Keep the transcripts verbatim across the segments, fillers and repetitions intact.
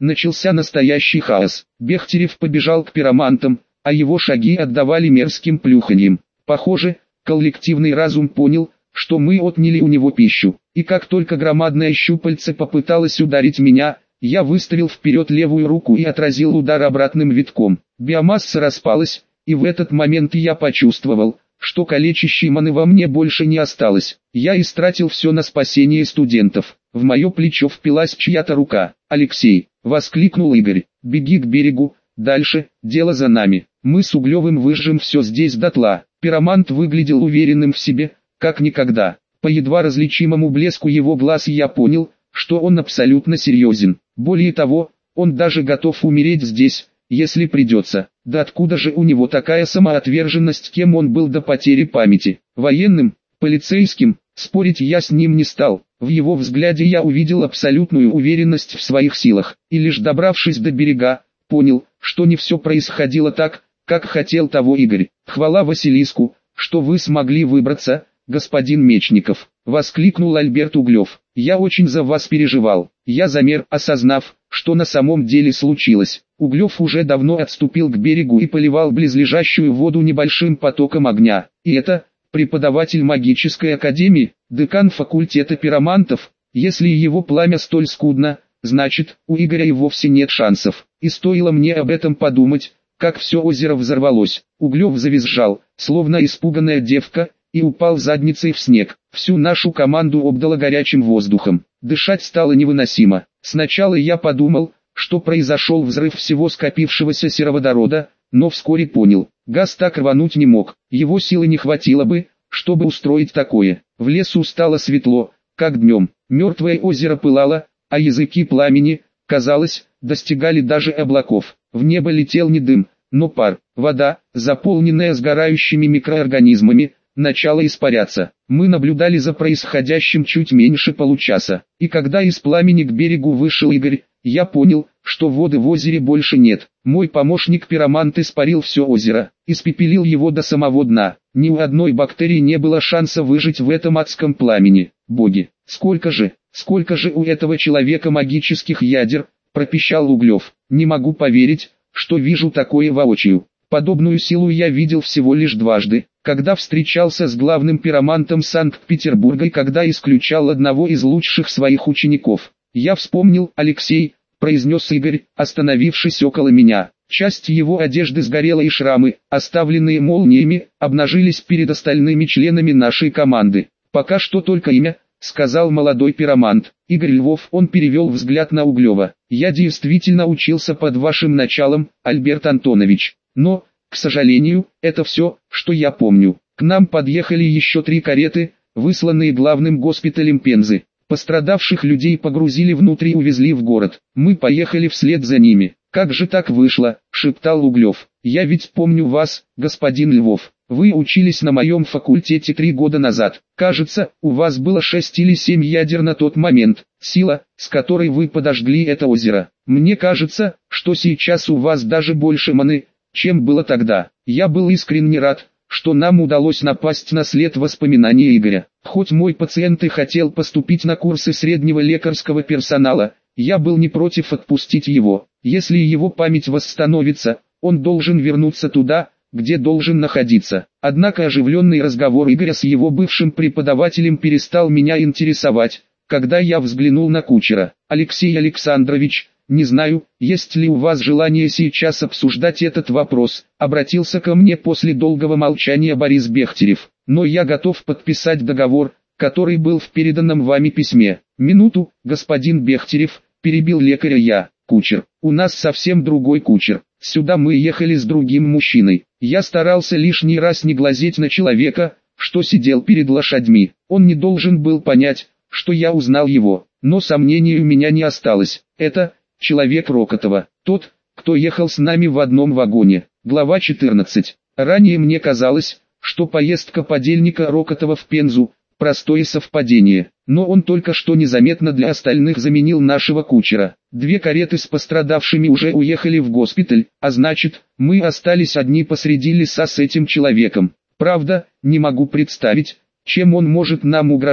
Начался настоящий хаос. Бехтерев побежал к пиромантам, а его шаги отдавали мерзким плюханьем. Похоже, коллективный разум понял, что мы отняли у него пищу. И как только громадное щупальце попыталось ударить меня, я выставил вперед левую руку и отразил удар обратным витком. Биомасса распалась, и в этот момент я почувствовал, что калечащей маны во мне больше не осталось. Я истратил все на спасение студентов. В мое плечо впилась чья-то рука. «Алексей!» — воскликнул Игорь. «Беги к берегу, дальше, дело за нами. Мы с Углевым выжжем все здесь дотла». Пиромант выглядел уверенным в себе, как никогда. По едва различимому блеску его глаз я понял, что он абсолютно серьезен. Более того, он даже готов умереть здесь, если придется. Да откуда же у него такая самоотверженность, кем он был до потери памяти? Военным? Полицейским? Спорить я с ним не стал. В его взгляде я увидел абсолютную уверенность в своих силах. И лишь добравшись до берега, понял, что не все происходило так, как хотел того Игорь. «Хвала Василиску, что вы смогли выбраться, господин Мечников», — воскликнул Альберт Углев. «Я очень за вас переживал». Я замер, осознав, что на самом деле случилось. Углев уже давно отступил к берегу и поливал близлежащую воду небольшим потоком огня. И это преподаватель магической академии, декан факультета пиромантов. Если его пламя столь скудно, значит, у Игоря и вовсе нет шансов. И стоило мне об этом подумать, как все озеро взорвалось. Углев завизжал, словно испуганная девка, и упал задницей в снег. Всю нашу команду обдало горячим воздухом. Дышать стало невыносимо. Сначала я подумал, что произошел взрыв всего скопившегося сероводорода, но вскоре понял, газ так рвануть не мог, его силы не хватило бы, чтобы устроить такое. В лесу стало светло, как днем, мертвое озеро пылало, а языки пламени, казалось, достигали даже облаков. В небо летел не дым, но пар. Вода, заполненная сгорающими микроорганизмами, начала испаряться. Мы наблюдали за происходящим чуть меньше получаса, и когда из пламени к берегу вышел Игорь, я понял, что воды в озере больше нет. Мой помощник-пиромант испарил все озеро, испепелил его до самого дна. Ни у одной бактерии не было шанса выжить в этом адском пламени. Боги, сколько же, сколько же у этого человека магических ядер, пропищал Углев. Не могу поверить, что вижу такое воочию. Подобную силу я видел всего лишь дважды, когда встречался с главным пиромантом Санкт-Петербурга и когда исключал одного из лучших своих учеников. «Я вспомнил, Алексей», — произнес Игорь, остановившись около меня. Часть его одежды сгорела и шрамы, оставленные молниями, обнажились перед остальными членами нашей команды. «Пока что только имя», — сказал молодой пиромант. «Игорь Львов». Он перевел взгляд на Углева. «Я действительно учился под вашим началом, Альберт Антонович. Но, к сожалению, это все, что я помню. К нам подъехали еще три кареты, высланные главным госпиталем Пензы. Пострадавших людей погрузили внутрь и увезли в город. Мы поехали вслед за ними. «Как же так вышло?» — шептал Углев. «Я ведь помню вас, господин Львов. Вы учились на моем факультете три года назад. Кажется, у вас было шесть или семь ядер на тот момент. Сила, с которой вы подожгли это озеро. Мне кажется, что сейчас у вас даже больше маны, чем было тогда». Я был искренне рад, что нам удалось напасть на след воспоминаний Игоря. Хоть мой пациент и хотел поступить на курсы среднего лекарского персонала, я был не против отпустить его. Если его память восстановится, он должен вернуться туда, где должен находиться. Однако оживленный разговор Игоря с его бывшим преподавателем перестал меня интересовать, когда я взглянул на кучера. «Алексей Александрович, не знаю, есть ли у вас желание сейчас обсуждать этот вопрос», обратился ко мне после долгого молчания Борис Бехтерев. «Но я готов подписать договор, который был в переданном вами письме». «Минуту, господин Бехтерев», перебил лекаря я. «Кучер, у нас совсем другой кучер. Сюда мы ехали с другим мужчиной. Я старался лишний раз не глазеть на человека, что сидел перед лошадьми. Он не должен был понять, что я узнал его, но сомнений у меня не осталось. Это человек Рокотова, тот, кто ехал с нами в одном вагоне». Глава четырнадцать. Ранее мне казалось, что поездка подельника Рокотова в Пензу – простое совпадение, но он только что незаметно для остальных заменил нашего кучера. Две кареты с пострадавшими уже уехали в госпиталь, а значит, мы остались одни посреди леса с этим человеком. Правда, не могу представить, чем он может нам угрожать,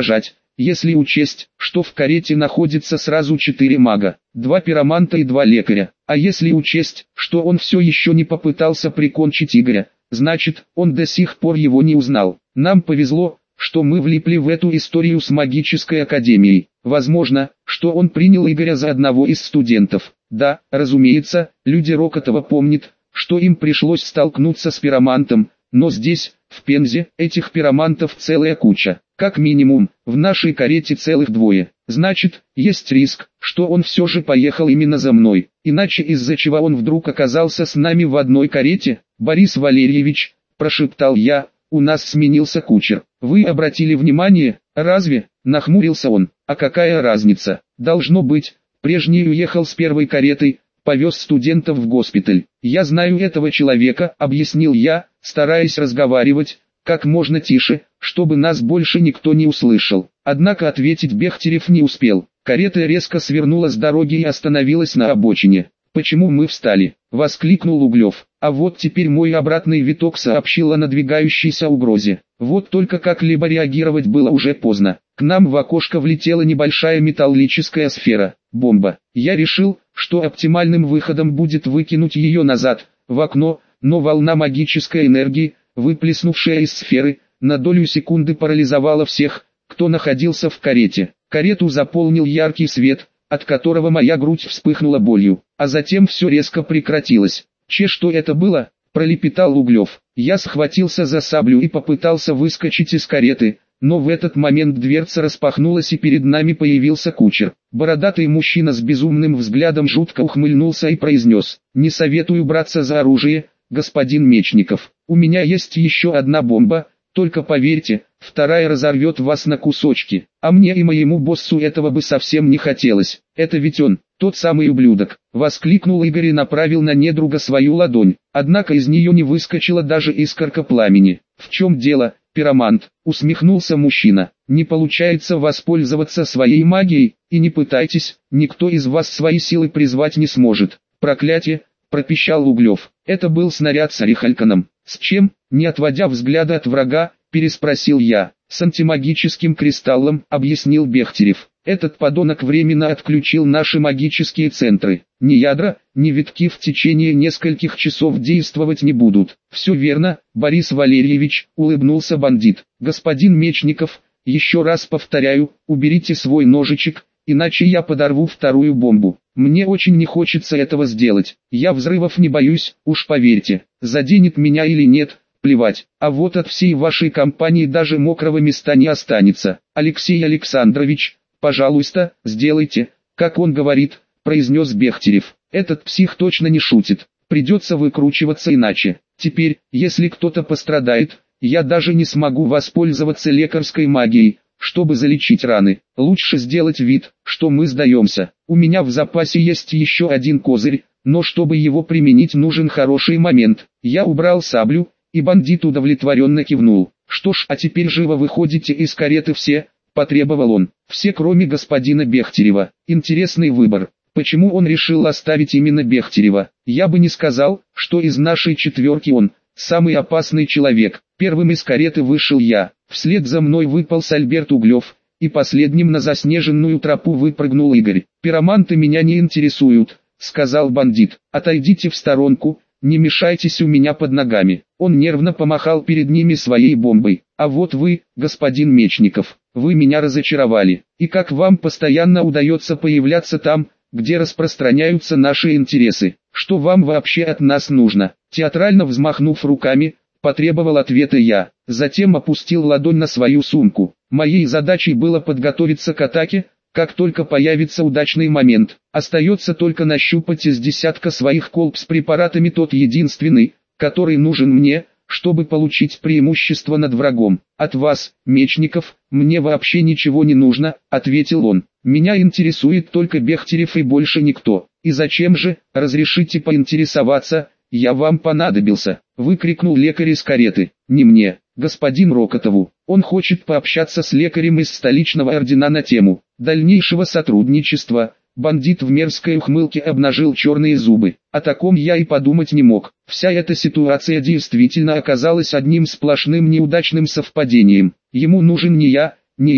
если учесть, что в карете находится сразу четыре мага, два пироманта и два лекаря. А если учесть, что он все еще не попытался прикончить Игоря, значит, он до сих пор его не узнал. Нам повезло, что мы влипли в эту историю с магической академией. Возможно, что он принял Игоря за одного из студентов. Да, разумеется, люди Рокотова помнят, что им пришлось столкнуться с пиромантом, но здесь, в Пензе, этих пиромантов целая куча. Как минимум, в нашей карете целых двое. Значит, есть риск, что он все же поехал именно за мной. Иначе из-за чего он вдруг оказался с нами в одной карете? Борис Валерьевич, прошептал я, у нас сменился кучер. Вы обратили внимание, разве? Нахмурился он. А какая разница? Должно быть, прежний уехал с первой каретой, повез студентов в госпиталь. Я знаю этого человека, объяснил я, стараясь разговаривать как можно тише, чтобы нас больше никто не услышал. Однако ответить Бехтерев не успел. Карета резко свернула с дороги и остановилась на обочине. «Почему мы встали?» — воскликнул Углев. А вот теперь мой обратный виток сообщил о надвигающейся угрозе. Вот только как-либо реагировать было уже поздно. К нам в окошко влетела небольшая металлическая сфера, бомба. Я решил, что оптимальным выходом будет выкинуть ее назад, в окно, но волна магической энергии, выплеснувшая из сферы, на долю секунды парализовала всех, кто находился в карете. Карету заполнил яркий свет, от которого моя грудь вспыхнула болью, а затем все резко прекратилось. «Че, что это было?» – пролепетал Углев. Я схватился за саблю и попытался выскочить из кареты, но в этот момент дверца распахнулась и перед нами появился кучер. Бородатый мужчина с безумным взглядом жутко ухмыльнулся и произнес: «Не советую браться за оружие, господин Мечников. У меня есть еще одна бомба, только поверьте, вторая разорвет вас на кусочки, а мне и моему боссу этого бы совсем не хотелось. Это ведь он, тот самый ублюдок», — воскликнул Игорь и направил на недруга свою ладонь, однако из нее не выскочила даже искорка пламени. «В чем дело, пиромант?» — усмехнулся мужчина. «Не получается воспользоваться своей магией, и не пытайтесь, никто из вас свои силы призвать не сможет». «Проклятие!» — пропищал Углев. «Это был снаряд с орехальканом». «С чем?» — не отводя взгляда от врага, переспросил я. «С антимагическим кристаллом», — объяснил Бехтерев. «Этот подонок временно отключил наши магические центры. Ни ядра, ни витки в течение нескольких часов действовать не будут». «Все верно, Борис Валерьевич», — улыбнулся бандит. «Господин Мечников, еще раз повторяю, уберите свой ножичек, иначе я подорву вторую бомбу. Мне очень не хочется этого сделать. Я взрывов не боюсь, уж поверьте. Заденет меня или нет, плевать. А вот от всей вашей компании даже мокрого места не останется. Алексей Александрович, пожалуйста, сделайте, как он говорит», — произнес Бехтерев. «Этот псих точно не шутит. Придется выкручиваться иначе. Теперь, если кто-то пострадает, я даже не смогу воспользоваться лекарской магией, чтобы залечить раны. Лучше сделать вид, что мы сдаемся. У меня в запасе есть еще один козырь, но чтобы его применить, нужен хороший момент». Я убрал саблю, и бандит удовлетворенно кивнул. «Что ж, а теперь живо выходите из кареты все», — потребовал он. «Все, кроме господина Бехтерева». Интересный выбор. Почему он решил оставить именно Бехтерева? Я бы не сказал, что из нашей четверки он самый опасный человек. Первым из кареты вышел я. Вслед за мной выполз Альберт Углев, и последним на заснеженную тропу выпрыгнул Игорь. «Пироманты меня не интересуют», — сказал бандит. «Отойдите в сторонку, не мешайтесь у меня под ногами». Он нервно помахал перед ними своей бомбой. «А вот вы, господин Мечников, вы меня разочаровали. И как вам постоянно удается появляться там, где распространяются наши интересы? Что вам вообще от нас нужно?» Театрально взмахнув руками, потребовал ответа я. Затем опустил ладонь на свою сумку. Моей задачей было подготовиться к атаке, как только появится удачный момент. Остается только нащупать из десятка своих колб с препаратами тот единственный, который нужен мне, чтобы получить преимущество над врагом. «От вас, Мечников, мне вообще ничего не нужно», — ответил он. «Меня интересует только Бехтерев и больше никто». «И зачем же, разрешите поинтересоваться, я вам понадобился?» — выкрикнул лекарь из кареты. «Не мне, господин Рокотову. Он хочет пообщаться с лекарем из столичного ордена на тему дальнейшего сотрудничества». Бандит в мерзкой ухмылке обнажил черные зубы. О таком я и подумать не мог. Вся эта ситуация действительно оказалась одним сплошным неудачным совпадением. Ему нужен не я, не Игорь.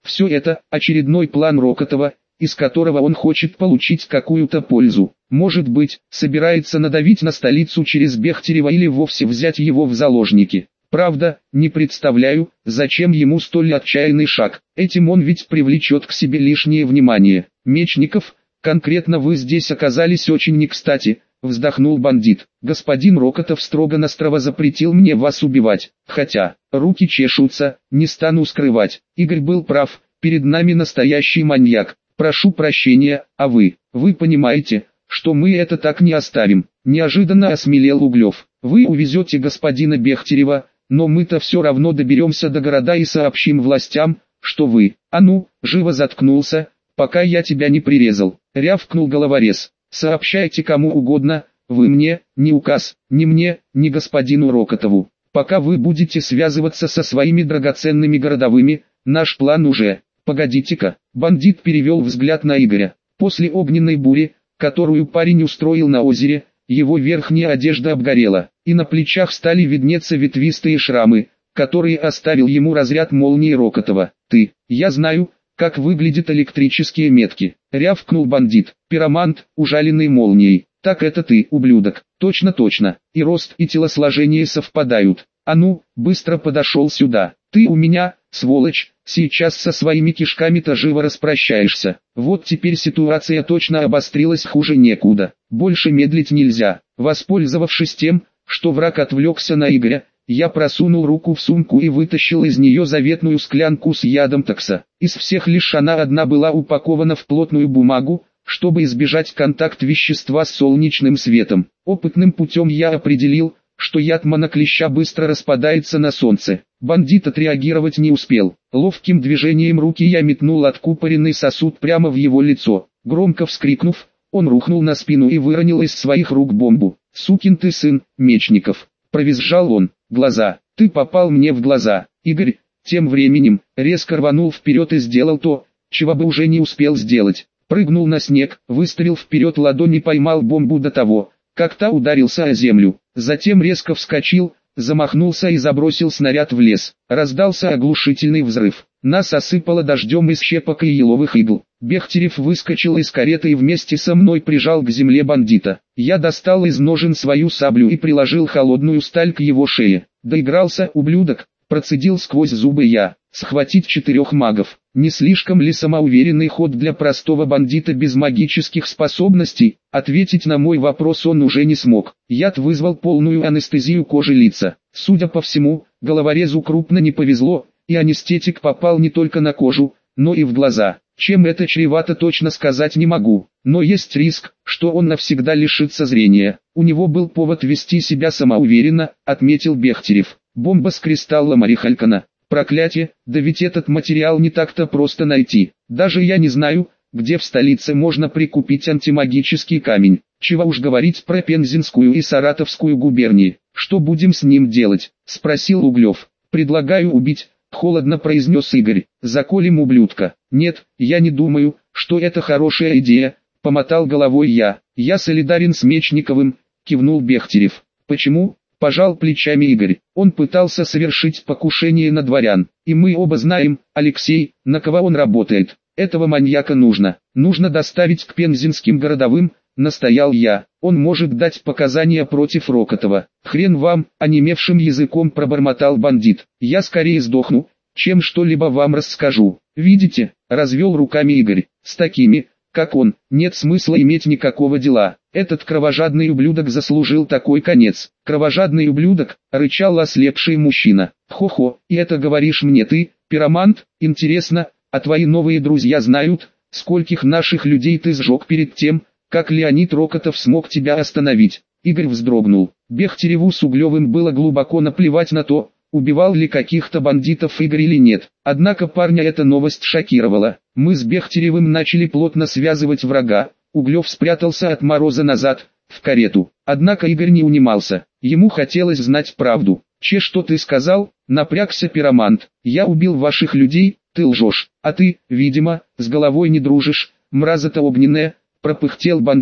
Все это очередной план Рокотова, из которого он хочет получить какую-то пользу. Может быть, собирается надавить на столицу через Бехтерева или вовсе взять его в заложники. Правда, не представляю, зачем ему столь отчаянный шаг. Этим он ведь привлечет к себе лишнее внимание. Мечников, конкретно вы здесь оказались очень не кстати, вздохнул бандит. Господин Рокотов строго-настрого запретил мне вас убивать. Хотя, руки чешутся, не стану скрывать. Игорь был прав, перед нами настоящий маньяк. Прошу прощения, а вы, вы понимаете, что мы это так не оставим. Неожиданно осмелел Углев. Вы увезете господина Бехтерева, но мы-то все равно доберемся до города и сообщим властям, что вы, а ну, живо заткнулся, пока я тебя не прирезал, рявкнул головорез. Сообщайте кому угодно, вы мне, не указ, ни мне, ни господину Рокотову. Пока вы будете связываться со своими драгоценными городовыми, наш план уже... Погодите-ка, бандит перевел взгляд на Игоря. После огненной бури, которую парень устроил на озере, его верхняя одежда обгорела, и на плечах стали виднеться ветвистые шрамы, которые оставил ему разряд молнии Рокотова. «Ты, я знаю, как выглядят электрические метки», — рявкнул бандит. «Пиромант, ужаленный молнией. Так это ты, ублюдок». «Точно, точно. И рост, и телосложение совпадают. А ну, быстро подошел сюда. Ты у меня, сволочь, сейчас со своими кишками-то живо распрощаешься». Вот теперь ситуация точно обострилась хуже некуда. Больше медлить нельзя. Воспользовавшись тем, что враг отвлекся на Игоря, я просунул руку в сумку и вытащил из нее заветную склянку с ядом такса. Из всех лишь она одна была упакована в плотную бумагу, чтобы избежать контакт вещества с солнечным светом. Опытным путем я определил, что яд моноклеща быстро распадается на солнце. Бандит отреагировать не успел. Ловким движением руки я метнул откупоренный сосуд прямо в его лицо. Громко вскрикнув, он рухнул на спину и выронил из своих рук бомбу. «Сукин ты сын, Мечников!» — провизжал он. «Глаза! Ты попал мне в глаза!» Игорь, тем временем, резко рванул вперед и сделал то, чего бы уже не успел сделать. Прыгнул на снег, выставил вперед ладонь и поймал бомбу до того, как та ударился о землю. Затем резко вскочил, замахнулся и забросил снаряд в лес. Раздался оглушительный взрыв. Нас осыпало дождем из щепок и еловых игл. Бехтерев выскочил из кареты и вместе со мной прижал к земле бандита. Я достал из ножен свою саблю и приложил холодную сталь к его шее. «Доигрался, ублюдок!» — процедил сквозь зубы я. «Схватить четырех магов. Не слишком ли самоуверенный ход для простого бандита без магических способностей?» Ответить на мой вопрос он уже не смог. Яд вызвал полную анестезию кожи лица. Судя по всему, головорезу крупно не повезло, и анестетик попал не только на кожу, но и в глаза. Чем это чревато, точно сказать не могу, но есть риск, что он навсегда лишится зрения. У него был повод вести себя самоуверенно, отметил Бехтерев. Бомба с кристаллом Орехалькана. Проклятие, да ведь этот материал не так-то просто найти. Даже я не знаю, где в столице можно прикупить антимагический камень. Чего уж говорить про Пензенскую и Саратовскую губернии. «Что будем с ним делать?» — спросил Углев. «Предлагаю убить», — холодно произнес Игорь. «Заколем ублюдка». «Нет, я не думаю, что это хорошая идея», — помотал головой я. «Я солидарен с Мечниковым», — кивнул Бехтерев. «Почему?» — пожал плечами Игорь. «Он пытался совершить покушение на дворян. И мы оба знаем, Алексей, на кого он работает. Этого маньяка нужно. Нужно доставить к пензенским городовым», — настоял я. «Он может дать показания против Рокотова». «Хрен вам», — онемевшим языком пробормотал бандит. «Я скорее сдохну, чем что-либо вам расскажу». «Видите», — развел руками Игорь, — «с такими, как он, нет смысла иметь никакого дела. Этот кровожадный ублюдок заслужил такой конец». «Кровожадный ублюдок», — рычал ослепший мужчина. «Хо-хо, и это говоришь мне ты, пиромант? Интересно, а твои новые друзья знают, скольких наших людей ты сжег перед тем, как Леонид Рокотов смог тебя остановить?» Игорь вздрогнул. Бехтереву с Углевым было глубоко наплевать на то, убивал ли каких-то бандитов Игорь или нет. Однако парня эта новость шокировала. Мы с Бехтеревым начали плотно связывать врага. Углев спрятался от мороза назад, в карету. Однако Игорь не унимался. Ему хотелось знать правду. «Че, что ты сказал?» — напрягся пиромант. «Я убил ваших людей, ты лжешь. А ты, видимо, с головой не дружишь, мразота огненная», — пропыхтел бандит,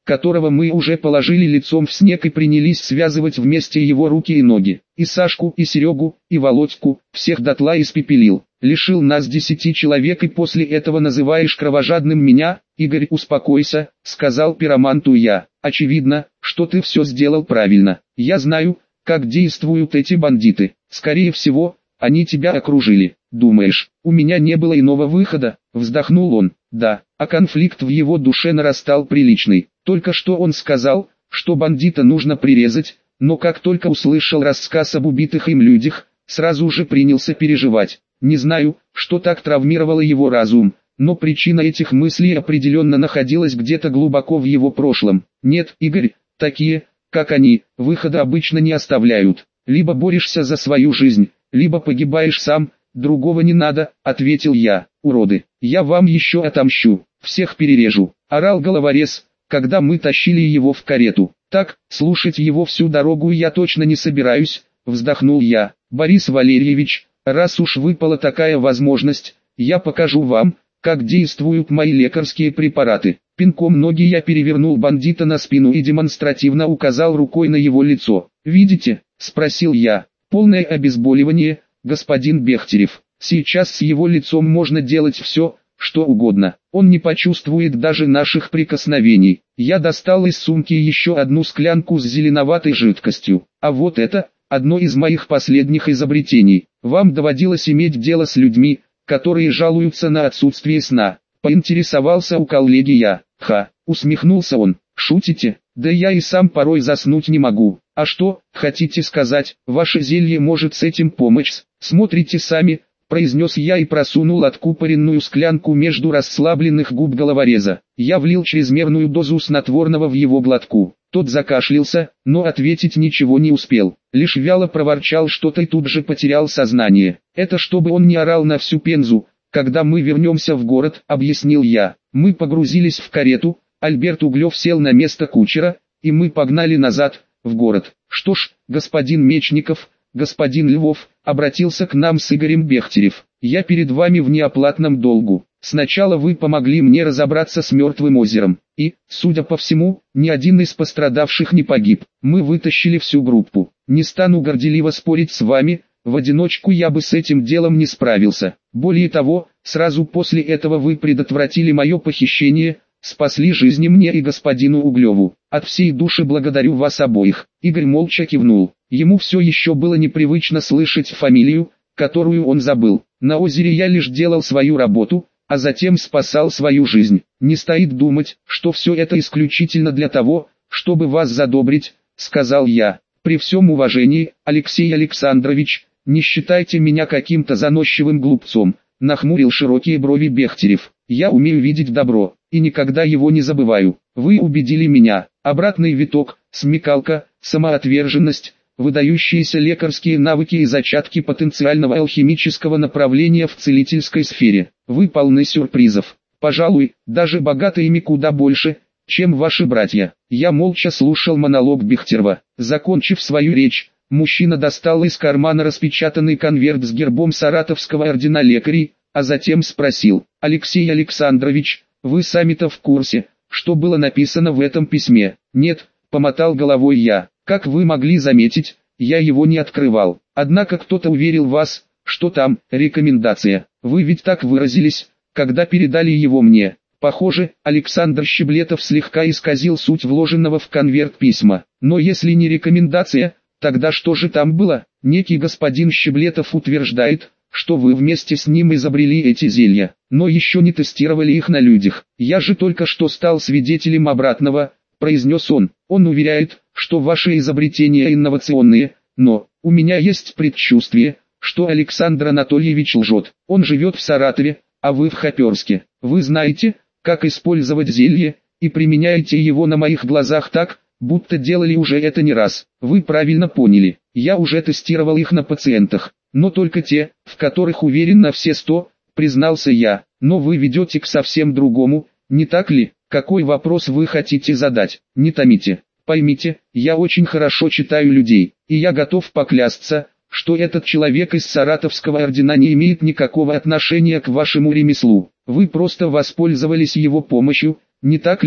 которого мы уже положили лицом в снег и принялись связывать вместе его руки и ноги. И Сашку, и Серегу, и Володьку, всех дотла испепелил. Лишил нас десяти человек и после этого называешь кровожадным меня? Игорь, успокойся, сказал пироманту я. Очевидно, что ты все сделал правильно. Я знаю, как действуют эти бандиты. Скорее всего, они тебя окружили. Думаешь, у меня не было иного выхода? Вздохнул он. Да, а конфликт в его душе нарастал приличный. Только что он сказал, что бандита нужно прирезать, но как только услышал рассказ об убитых им людях, сразу же принялся переживать. Не знаю, что так травмировало его разум, но причина этих мыслей определенно находилась где-то глубоко в его прошлом. Нет, Игорь, такие, как они, выхода обычно не оставляют. Либо борешься за свою жизнь, либо погибаешь сам, другого не надо, ответил я. Уроды, я вам еще отомщу, всех перережу, орал головорез, когда мы тащили его в карету. Так, слушать его всю дорогу я точно не собираюсь, вздохнул я. Борис Валерьевич, раз уж выпала такая возможность, я покажу вам, как действуют мои лекарские препараты. Пинком ноги я перевернул бандита на спину и демонстративно указал рукой на его лицо. «Видите?» – спросил я. «Полное обезболивание, господин Бехтерев. Сейчас с его лицом можно делать все, что угодно. Он не почувствует даже наших прикосновений». Я достал из сумки еще одну склянку с зеленоватой жидкостью. А вот это – одно из моих последних изобретений. Вам доводилось иметь дело с людьми, которые жалуются на отсутствие сна. Поинтересовался у коллеги я. Ха, усмехнулся он. Шутите? Да я и сам порой заснуть не могу. А что, хотите сказать, ваше зелье может с этим помочь? Смотрите сами, произнес я и просунул откупоренную склянку между расслабленных губ головореза. Я влил чрезмерную дозу снотворного в его глотку. Тот закашлялся, но ответить ничего не успел. Лишь вяло проворчал что-то и тут же потерял сознание. Это чтобы он не орал на всю Пензу, когда мы вернемся в город, объяснил я. Мы погрузились в карету, Альберт Углев сел на место кучера, и мы погнали назад, в город. Что ж, господин Мечников, господин Львов, обратился к нам с Игорем Бехтерев. Я перед вами в неоплатном долгу. Сначала вы помогли мне разобраться с мертвым озером, и, судя по всему, ни один из пострадавших не погиб. Мы вытащили всю группу. Не стану горделиво спорить с вами, в одиночку я бы с этим делом не справился. Более того, сразу после этого вы предотвратили мое похищение, спасли жизни мне и господину Углеву. От всей души благодарю вас обоих. Игорь молча кивнул. Ему все еще было непривычно слышать фамилию, которую он забыл. На озере я лишь делал свою работу, а затем спасал свою жизнь. Не стоит думать, что все это исключительно для того, чтобы вас задобрить, сказал я. При всем уважении, Алексей Александрович, не считайте меня каким-то заносчивым глупцом, нахмурил широкие брови Бехтерев. Я умею видеть добро, и никогда его не забываю. Вы убедили меня. Обратный виток, смекалка, самоотверженность, выдающиеся лекарские навыки и зачатки потенциального алхимического направления в целительской сфере. Вы полны сюрпризов. Пожалуй, даже богатыми куда больше, чем ваши братья. Я молча слушал монолог Бехтерева. Закончив свою речь, мужчина достал из кармана распечатанный конверт с гербом Саратовского ордена лекарей, а затем спросил: «Алексей Александрович, вы сами-то в курсе, что было написано в этом письме?» «Нет», — помотал головой я. «Как вы могли заметить, я его не открывал. Однако кто-то уверил вас, что там рекомендация. Вы ведь так выразились, когда передали его мне». Похоже, Александр Щеблетов слегка исказил суть вложенного в конверт письма. Но если не рекомендация, тогда что же там было? Некий господин Щеблетов утверждает, что вы вместе с ним изобрели эти зелья, но еще не тестировали их на людях. Я же только что стал свидетелем обратного, произнес он. Он уверяет, что ваши изобретения инновационные, но у меня есть предчувствие, что Александр Анатольевич лжет. Он живет в Саратове, а вы в Хоперске. Вы знаете, как использовать зелье, и применяете его на моих глазах так, будто делали уже это не раз. Вы правильно поняли, я уже тестировал их на пациентах, но только те, в которых уверен на все сто, признался я. Но вы ведете к совсем другому, не так ли? Какой вопрос вы хотите задать? Не томите. Поймите, я очень хорошо читаю людей, и я готов поклясться, что этот человек из Саратовского ордена не имеет никакого отношения к вашему ремеслу. Вы просто воспользовались его помощью, не так ли?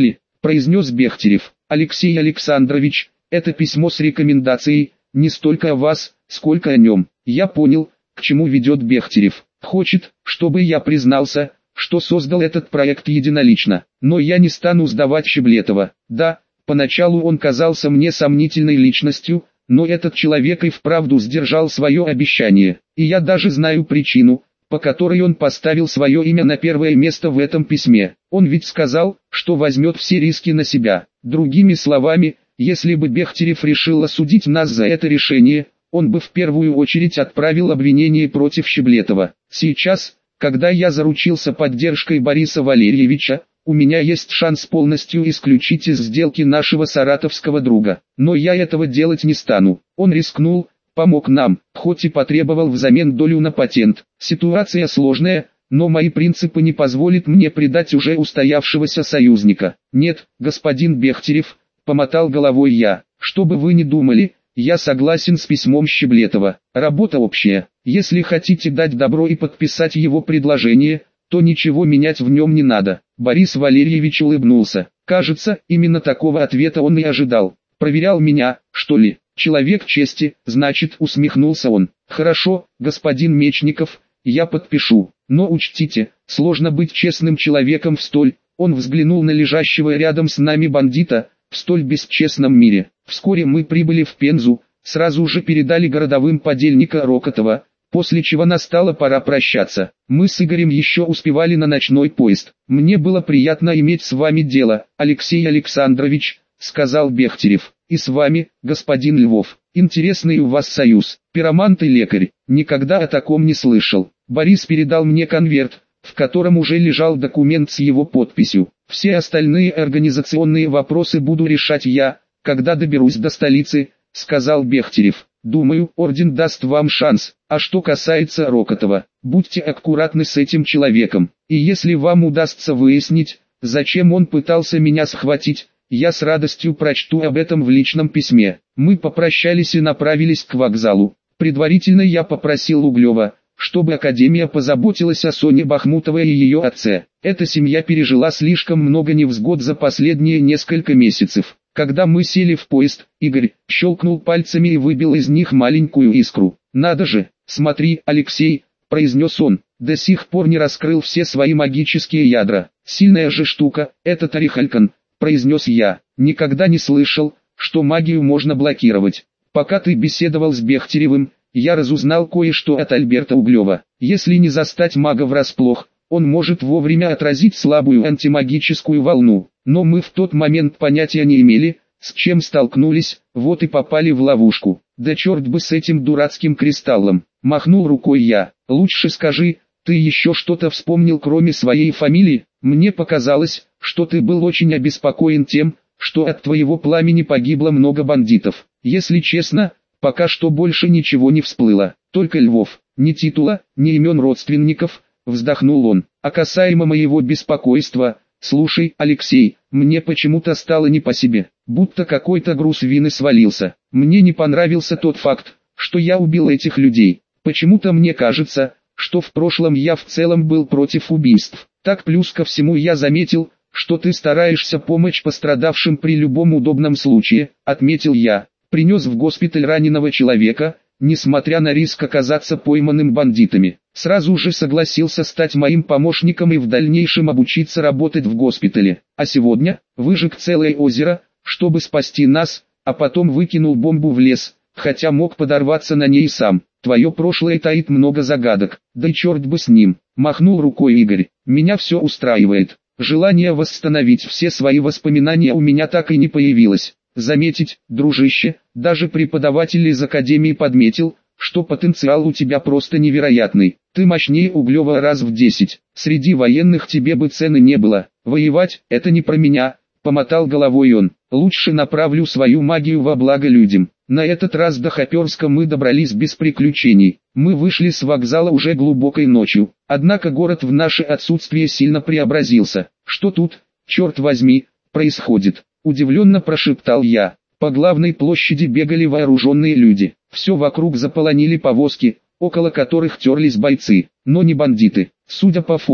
произнес Бехтерев. Алексей Александрович, это письмо с рекомендацией, не столько о вас, сколько о нем. Я понял, к чему ведет Бехтерев. Хочет, чтобы я признался, что создал этот проект единолично. Но я не стану сдавать Щеблетова. Да, поначалу он казался мне сомнительной личностью, но этот человек и вправду сдержал свое обещание. И я даже знаю причину, по которой он поставил свое имя на первое место в этом письме. Он ведь сказал, что возьмет все риски на себя. Другими словами, если бы Бехтерев решил осудить нас за это решение, он бы в первую очередь отправил обвинение против Щеблетова. Сейчас, когда я заручился поддержкой Бориса Валерьевича, у меня есть шанс полностью исключить из сделки нашего саратовского друга. Но я этого делать не стану. Он рискнул, помог нам, хоть и потребовал взамен долю на патент. Ситуация сложная, но мои принципы не позволят мне предать уже устоявшегося союзника. Нет, господин Бехтерев, помотал головой я, что бы вы ни думали, я согласен с письмом Щеблетова. Работа общая. Если хотите дать добро и подписать его предложение, то ничего менять в нем не надо. Борис Валерьевич улыбнулся. Кажется, именно такого ответа он и ожидал. Проверял меня, что ли? Человек чести, значит, усмехнулся он. Хорошо, господин Мечников, я подпишу. Но учтите, сложно быть честным человеком в столь, он взглянул на лежащего рядом с нами бандита, в столь бесчестном мире. Вскоре мы прибыли в Пензу, сразу же передали городовым подельника Рокотова, после чего настала пора прощаться. Мы с Игорем еще успевали на ночной поезд. «Мне было приятно иметь с вами дело, Алексей Александрович», — сказал Бехтерев. «И с вами, господин Львов. Интересный у вас союз. Пиромант и лекарь. Никогда о таком не слышал». Борис передал мне конверт, в котором уже лежал документ с его подписью. «Все остальные организационные вопросы буду решать я, когда доберусь до столицы», — сказал Бехтерев. «Думаю, орден даст вам шанс. А что касается Рокотова, будьте аккуратны с этим человеком. И если вам удастся выяснить, зачем он пытался меня схватить, я с радостью прочту об этом в личном письме». Мы попрощались и направились к вокзалу. Предварительно я попросил Углева, чтобы Академия позаботилась о Соне Бахмутовой и ее отце. Эта семья пережила слишком много невзгод за последние несколько месяцев. Когда мы сели в поезд, Игорь щелкнул пальцами и выбил из них маленькую искру. «Надо же, смотри, Алексей», — произнес он, — «до сих пор не раскрыл все свои магические ядра. Сильная же штука, этот Орехалькан», — произнес я. «Никогда не слышал, что магию можно блокировать. Пока ты беседовал с Бехтеревым, я разузнал кое-что от Альберта Углева. Если не застать мага врасплох, он может вовремя отразить слабую антимагическую волну. Но мы в тот момент понятия не имели, с чем столкнулись, вот и попали в ловушку. Да черт бы с этим дурацким кристаллом», — махнул рукой я. «Лучше скажи, ты еще что-то вспомнил кроме своей фамилии? Мне показалось, что ты был очень обеспокоен тем, что от твоего пламени погибло много бандитов. Если честно, пока что больше ничего не всплыло, только Львов, ни титула, ни имен родственников», — вздохнул он. «А касаемо моего беспокойства, слушай, Алексей, мне почему-то стало не по себе, будто какой-то груз вины свалился. Мне не понравился тот факт, что я убил этих людей. Почему-то мне кажется, что в прошлом я в целом был против убийств. Так плюс ко всему я заметил, что ты стараешься помочь пострадавшим при любом удобном случае», — отметил я. «Принес в госпиталь раненого человека, несмотря на риск оказаться пойманным бандитами. Сразу же согласился стать моим помощником и в дальнейшем обучиться работать в госпитале. А сегодня выжег целое озеро, чтобы спасти нас, а потом выкинул бомбу в лес, хотя мог подорваться на ней сам. Твое прошлое таит много загадок, да и черт бы с ним», — махнул рукой Игорь. «Меня все устраивает. Желание восстановить все свои воспоминания у меня так и не появилось. Заметить, дружище, даже преподаватель из Академии подметил, что потенциал у тебя просто невероятный. Ты мощнее Углева раз в десять. Среди военных тебе бы цены не было. Воевать — это не про меня», — помотал головой он. «Лучше направлю свою магию во благо людям». На этот раз до Хоперска мы добрались без приключений. Мы вышли с вокзала уже глубокой ночью. Однако город в наше отсутствие сильно преобразился. «Что тут, черт возьми, происходит?» — удивленно прошептал я. По главной площади бегали вооруженные люди. Все вокруг заполонили повозки, около которых терлись бойцы, но не бандиты. Судя по форме,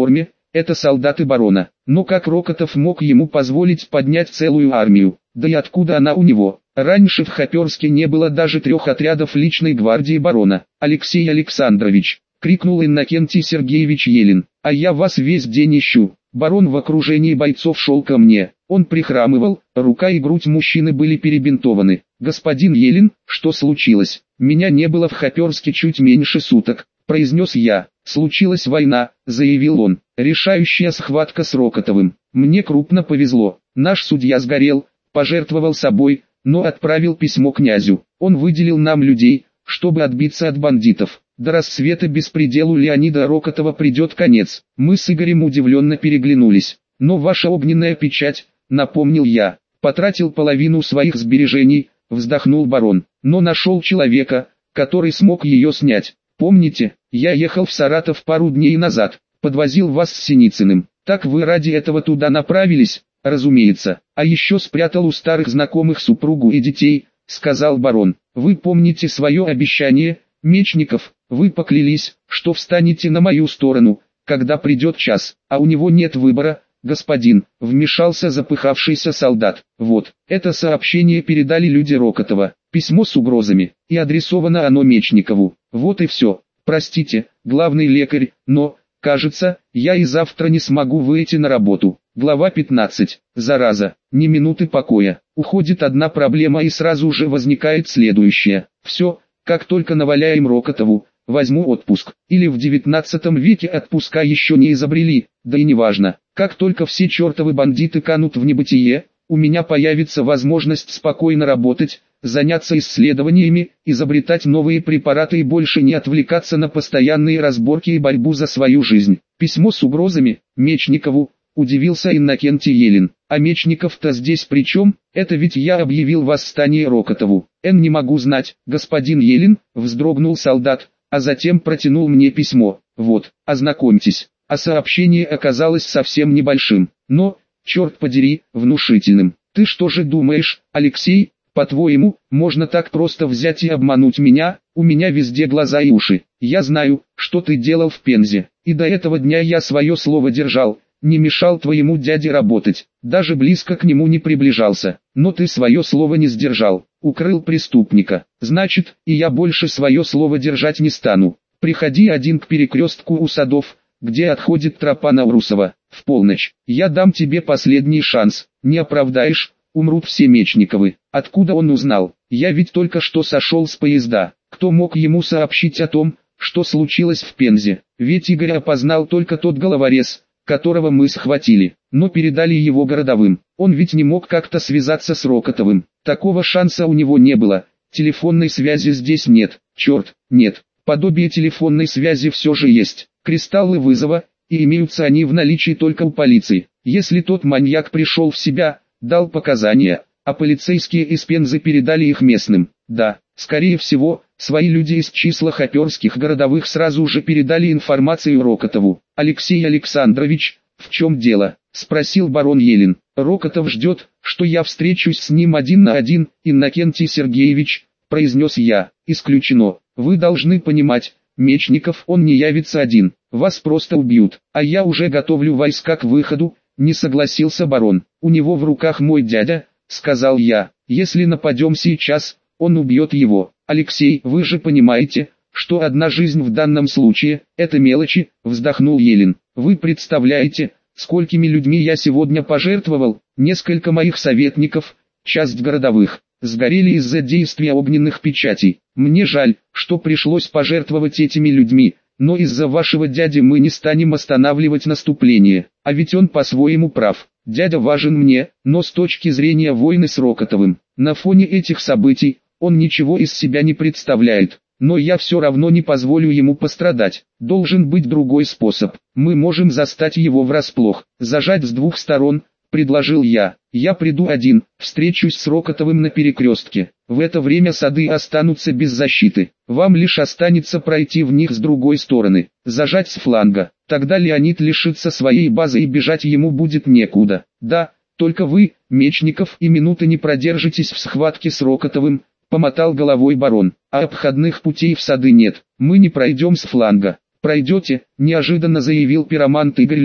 это солдаты барона. Но как Рокотов мог ему позволить поднять целую армию? Да и откуда она у него? Раньше в Хоперске не было даже трех отрядов личной гвардии барона. «Алексей Александрович!» — крикнул Иннокентий Сергеевич Елин. «А я вас весь день ищу!» Барон в окружении бойцов шел ко мне. Он прихрамывал, рука и грудь мужчины были перебинтованы. «Господин Елин, что случилось? Меня не было в Хоперске чуть меньше суток», — произнес я. «Случилась война», — заявил он. «Решающая схватка с Рокотовым. Мне крупно повезло. Наш судья сгорел, пожертвовал собой, но отправил письмо князю. Он выделил нам людей, чтобы отбиться от бандитов. До рассвета беспределу Леонида Рокотова придет конец». Мы с Игорем удивленно переглянулись. «Но ваша огненная печать», — напомнил я. «Потратил половину своих сбережений», — вздохнул барон. «Но нашел человека, который смог ее снять. Помните, я ехал в Саратов пару дней назад, подвозил вас с Синицыным. Так вы ради этого туда направились?» «Разумеется. А еще спрятал у старых знакомых супругу и детей», — сказал барон. «Вы помните свое обещание, Мечников? Вы поклялись, что встанете на мою сторону, когда придет час, а у него нет выбора, господин», — вмешался запыхавшийся солдат. «Вот, это сообщение передали люди Рокотова, письмо с угрозами, и адресовано оно Мечникову. Вот и все. Простите, главный лекарь, но, кажется, я и завтра не смогу выйти на работу». Глава пятнадцать. Зараза, ни минуты покоя. Уходит одна проблема и сразу же возникает следующая. Все, как только наваляем Рокотову, возьму отпуск. Или в девятнадцатом веке отпуска еще не изобрели, да и неважно. Как только все чертовы бандиты канут в небытие, у меня появится возможность спокойно работать, заняться исследованиями, изобретать новые препараты и больше не отвлекаться на постоянные разборки и борьбу за свою жизнь. Письмо с угрозами Мечникову. Удивился Иннокентий Елин. «А Мечников-то здесь при чем? Это ведь я объявил восстание Рокотову». «Эн, не могу знать, господин Елин», — вздрогнул солдат, а затем протянул мне письмо. «Вот, ознакомьтесь». А сообщение оказалось совсем небольшим, но, черт подери, внушительным. «Ты что же думаешь, Алексей, по-твоему, можно так просто взять и обмануть меня? У меня везде глаза и уши. Я знаю, что ты делал в Пензе, и до этого дня я свое слово держал. Не мешал твоему дяде работать, даже близко к нему не приближался, но ты свое слово не сдержал, укрыл преступника. Значит, и я больше свое слово держать не стану. Приходи один к перекрестку у садов, где отходит тропа Наурусова, в полночь. Я дам тебе последний шанс, не оправдаешь, умрут все Мечниковы». Откуда он узнал? Я ведь только что сошел с поезда. Кто мог ему сообщить о том, что случилось в Пензе? Ведь Игорь опознал только тот головорез, которого мы схватили, но передали его городовым. Он ведь не мог как-то связаться с Рокотовым. Такого шанса у него не было. Телефонной связи здесь нет. Черт, нет. Подобие телефонной связи все же есть. Кристаллы вызова, и имеются они в наличии только у полиции. Если тот маньяк пришел в себя, дал показания, а полицейские из Пензы передали их местным. Да, скорее всего, свои люди из числа хоперских городовых сразу же передали информацию Рокотову. «Алексей Александрович, в чем дело?» — спросил барон Елин. «Рокотов ждет, что я встречусь с ним один на один, Иннокентий Сергеевич», — произнес я. «Исключено. Вы должны понимать, Мечников он не явится один. Вас просто убьют. А я уже готовлю войска к выходу», — не согласился барон. «У него в руках мой дядя», — сказал я. «Если нападем сейчас, он убьет его. Алексей, вы же понимаете, что одна жизнь в данном случае – это мелочи», – вздохнул Елин. «Вы представляете, сколькими людьми я сегодня пожертвовал? Несколько моих советников, часть городовых, сгорели из-за действия огненных печатей. Мне жаль, что пришлось пожертвовать этими людьми, но из-за вашего дяди мы не станем останавливать наступление. А ведь он по-своему прав. Дядя важен мне, но с точки зрения войны с Рокотовым, на фоне этих событий, он ничего из себя не представляет. Но я все равно не позволю ему пострадать. Должен быть другой способ. Мы можем застать его врасплох, зажать с двух сторон», — предложил я. «Я приду один, встречусь с Рокотовым на перекрестке. В это время сады останутся без защиты. Вам лишь останется пройти в них с другой стороны, зажать с фланга. Тогда Леонид лишится своей базы и бежать ему будет некуда. Да, только вы, Мечников, и минуты не продержитесь в схватке с Рокотовым», — помотал головой барон. «А обходных путей в сады нет, мы не пройдем с фланга». «Пройдете», — неожиданно заявил пиромант Игорь Львов.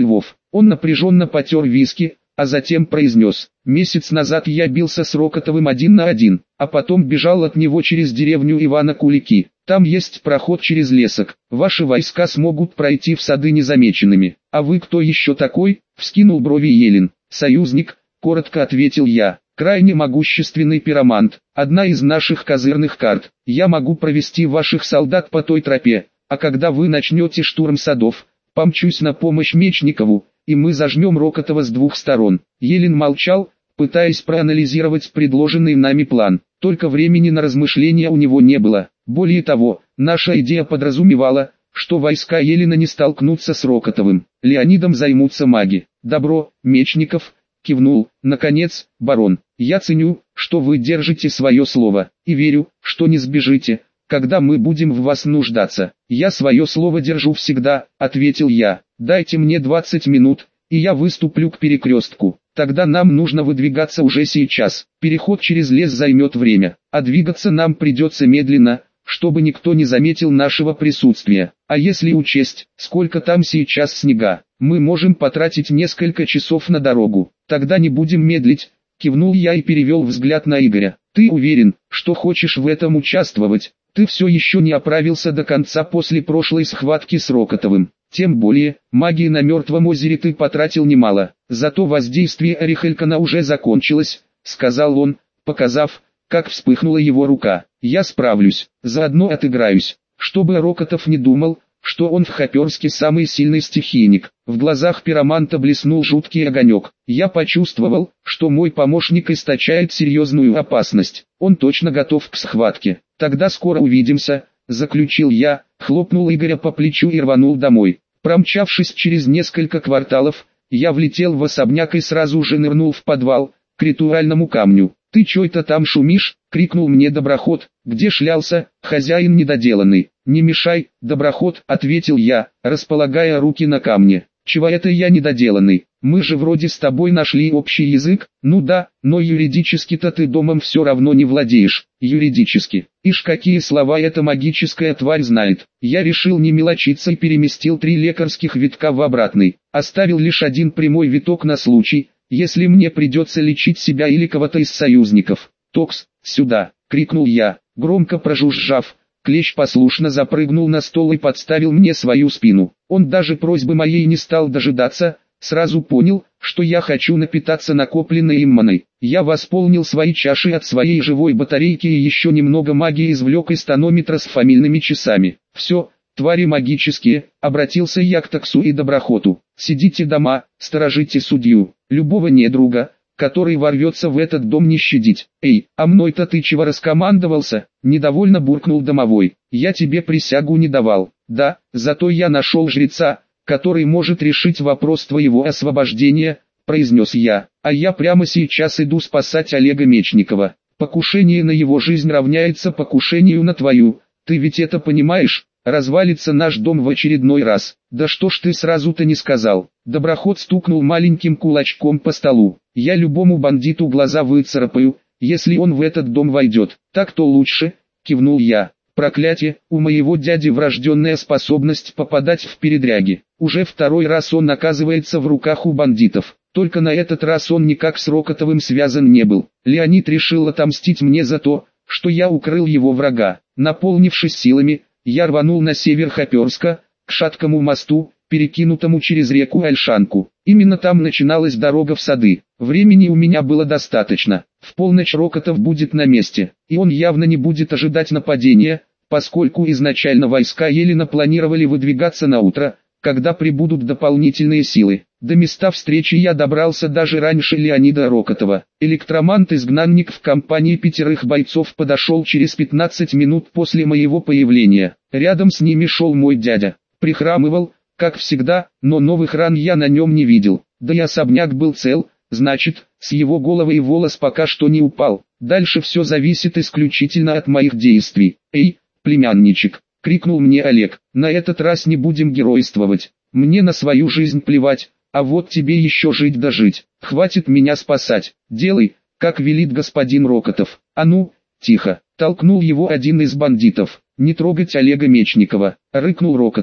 Он напряженно потер виски, а затем произнес: «Месяц назад я бился с Рокотовым один на один, а потом бежал от него через деревню Ивана Кулики. Там есть проход через лесок, ваши войска смогут пройти в сады незамеченными. А вы кто еще такой?» — вскинул брови Елен. «Союзник», — коротко ответил я. «Крайне могущественный пиромант, одна из наших козырных карт. Я могу провести ваших солдат по той тропе, а когда вы начнете штурм садов, помчусь на помощь Мечникову, и мы зажмем Рокотова с двух сторон». Елен молчал, пытаясь проанализировать предложенный нами план. Только времени на размышления у него не было. Более того, наша идея подразумевала, что войска Елена не столкнутся с Рокотовым. Леонидом займутся маги. «Добро, Мечников», — кивнул. «Наконец, барон, я ценю, что вы держите свое слово, и верю, что не сбежите, когда мы будем в вас нуждаться». «Я свое слово держу всегда», — ответил я. «Дайте мне двадцать минут, и я выступлю к перекрестку. Тогда нам нужно выдвигаться уже сейчас. Переход через лес займет время, а двигаться нам придется медленно, чтобы никто не заметил нашего присутствия. А если учесть, сколько там сейчас снега, мы можем потратить несколько часов на дорогу. Тогда не будем медлить», — кивнул я и перевел взгляд на Игоря. «Ты уверен, что хочешь в этом участвовать? Ты все еще не оправился до конца после прошлой схватки с Рокотовым. Тем более, магии на Мертвом озере ты потратил немало, зато воздействие Орехалькана уже закончилось», — сказал он, показав, как вспыхнула его рука. «Я справлюсь, заодно отыграюсь, чтобы Рокотов не думал, что он в Хоперске самый сильный стихийник». В глазах пироманта блеснул жуткий огонек. Я почувствовал, что мой помощник источает серьезную опасность. Он точно готов к схватке. «Тогда скоро увидимся», — заключил я, хлопнул Игоря по плечу и рванул домой. Промчавшись через несколько кварталов, я влетел в особняк и сразу же нырнул в подвал, к ритуальному камню. «Ты чё это там шумишь?» — крикнул мне доброход. «Где шлялся, хозяин недоделанный?» «Не мешай, доброход», — ответил я, располагая руки на камне. «Чего это я недоделанный? Мы же вроде с тобой нашли общий язык». «Ну да, но юридически-то ты домом все равно не владеешь». «Юридически? Ишь, какие слова эта магическая тварь знает». Я решил не мелочиться и переместил три лекарских витка в обратный. Оставил лишь один прямой виток на случай, если мне придется лечить себя или кого-то из союзников. «Токс, сюда!» — крикнул я, громко прожужжав. Клещ послушно запрыгнул на стол и подставил мне свою спину. Он даже просьбы моей не стал дожидаться, сразу понял, что я хочу напитаться накопленной им маной. Я восполнил свои чаши от своей живой батарейки и еще немного магии извлек из тонометра с фамильными часами. «Все, твари магические», — обратился я к Токсу и доброхоту. «Сидите дома, сторожите судью, любого недруга, который ворвется в этот дом, не щадить». «Эй, а мной-то ты чего раскомандовался?» — недовольно буркнул домовой. «Я тебе присягу не давал». «Да, зато я нашел жреца, который может решить вопрос твоего освобождения», — произнес я. «А я прямо сейчас иду спасать Олега Мечникова. Покушение на его жизнь равняется покушению на твою. Ты ведь это понимаешь? Развалится наш дом в очередной раз». «Да что ж ты сразу-то не сказал?» Доброход стукнул маленьким кулачком по столу. «Я любому бандиту глаза выцарапаю, если он в этот дом войдет». «Так-то лучше», — кивнул я. «Проклятие, у моего дяди врожденная способность попадать в передряги. Уже второй раз он оказывается в руках у бандитов. Только на этот раз он никак с Рокотовым связан не был. Леонид решил отомстить мне за то, что я укрыл его врага. Наполнившись силами, я рванул на север Хоперска, к шаткому мосту, перекинутому через реку Ольшанку. Именно там начиналась дорога в сады. Времени у меня было достаточно. В полночь Рокотов будет на месте, и он явно не будет ожидать нападения, поскольку изначально войска Елена планировали выдвигаться на утро, когда прибудут дополнительные силы. До места встречи я добрался даже раньше Леонида Рокотова. Электромант-изгнанник в компании пятерых бойцов подошел через пятнадцать минут после моего появления. Рядом с ними шел мой дядя. Прихрамывал, как всегда, но новых ран я на нем не видел. Да и особняк был цел, значит, с его головы и волос пока что не упал. Дальше все зависит исключительно от моих действий. «Эй, племянничек!» — крикнул мне Олег. «На этот раз не будем геройствовать. Мне на свою жизнь плевать, а вот тебе еще жить да жить. Хватит меня спасать. Делай, как велит господин Рокотов». «А ну, тихо!» — толкнул его один из бандитов. «Не трогать Олега Мечникова», — рыкнул Рокотов.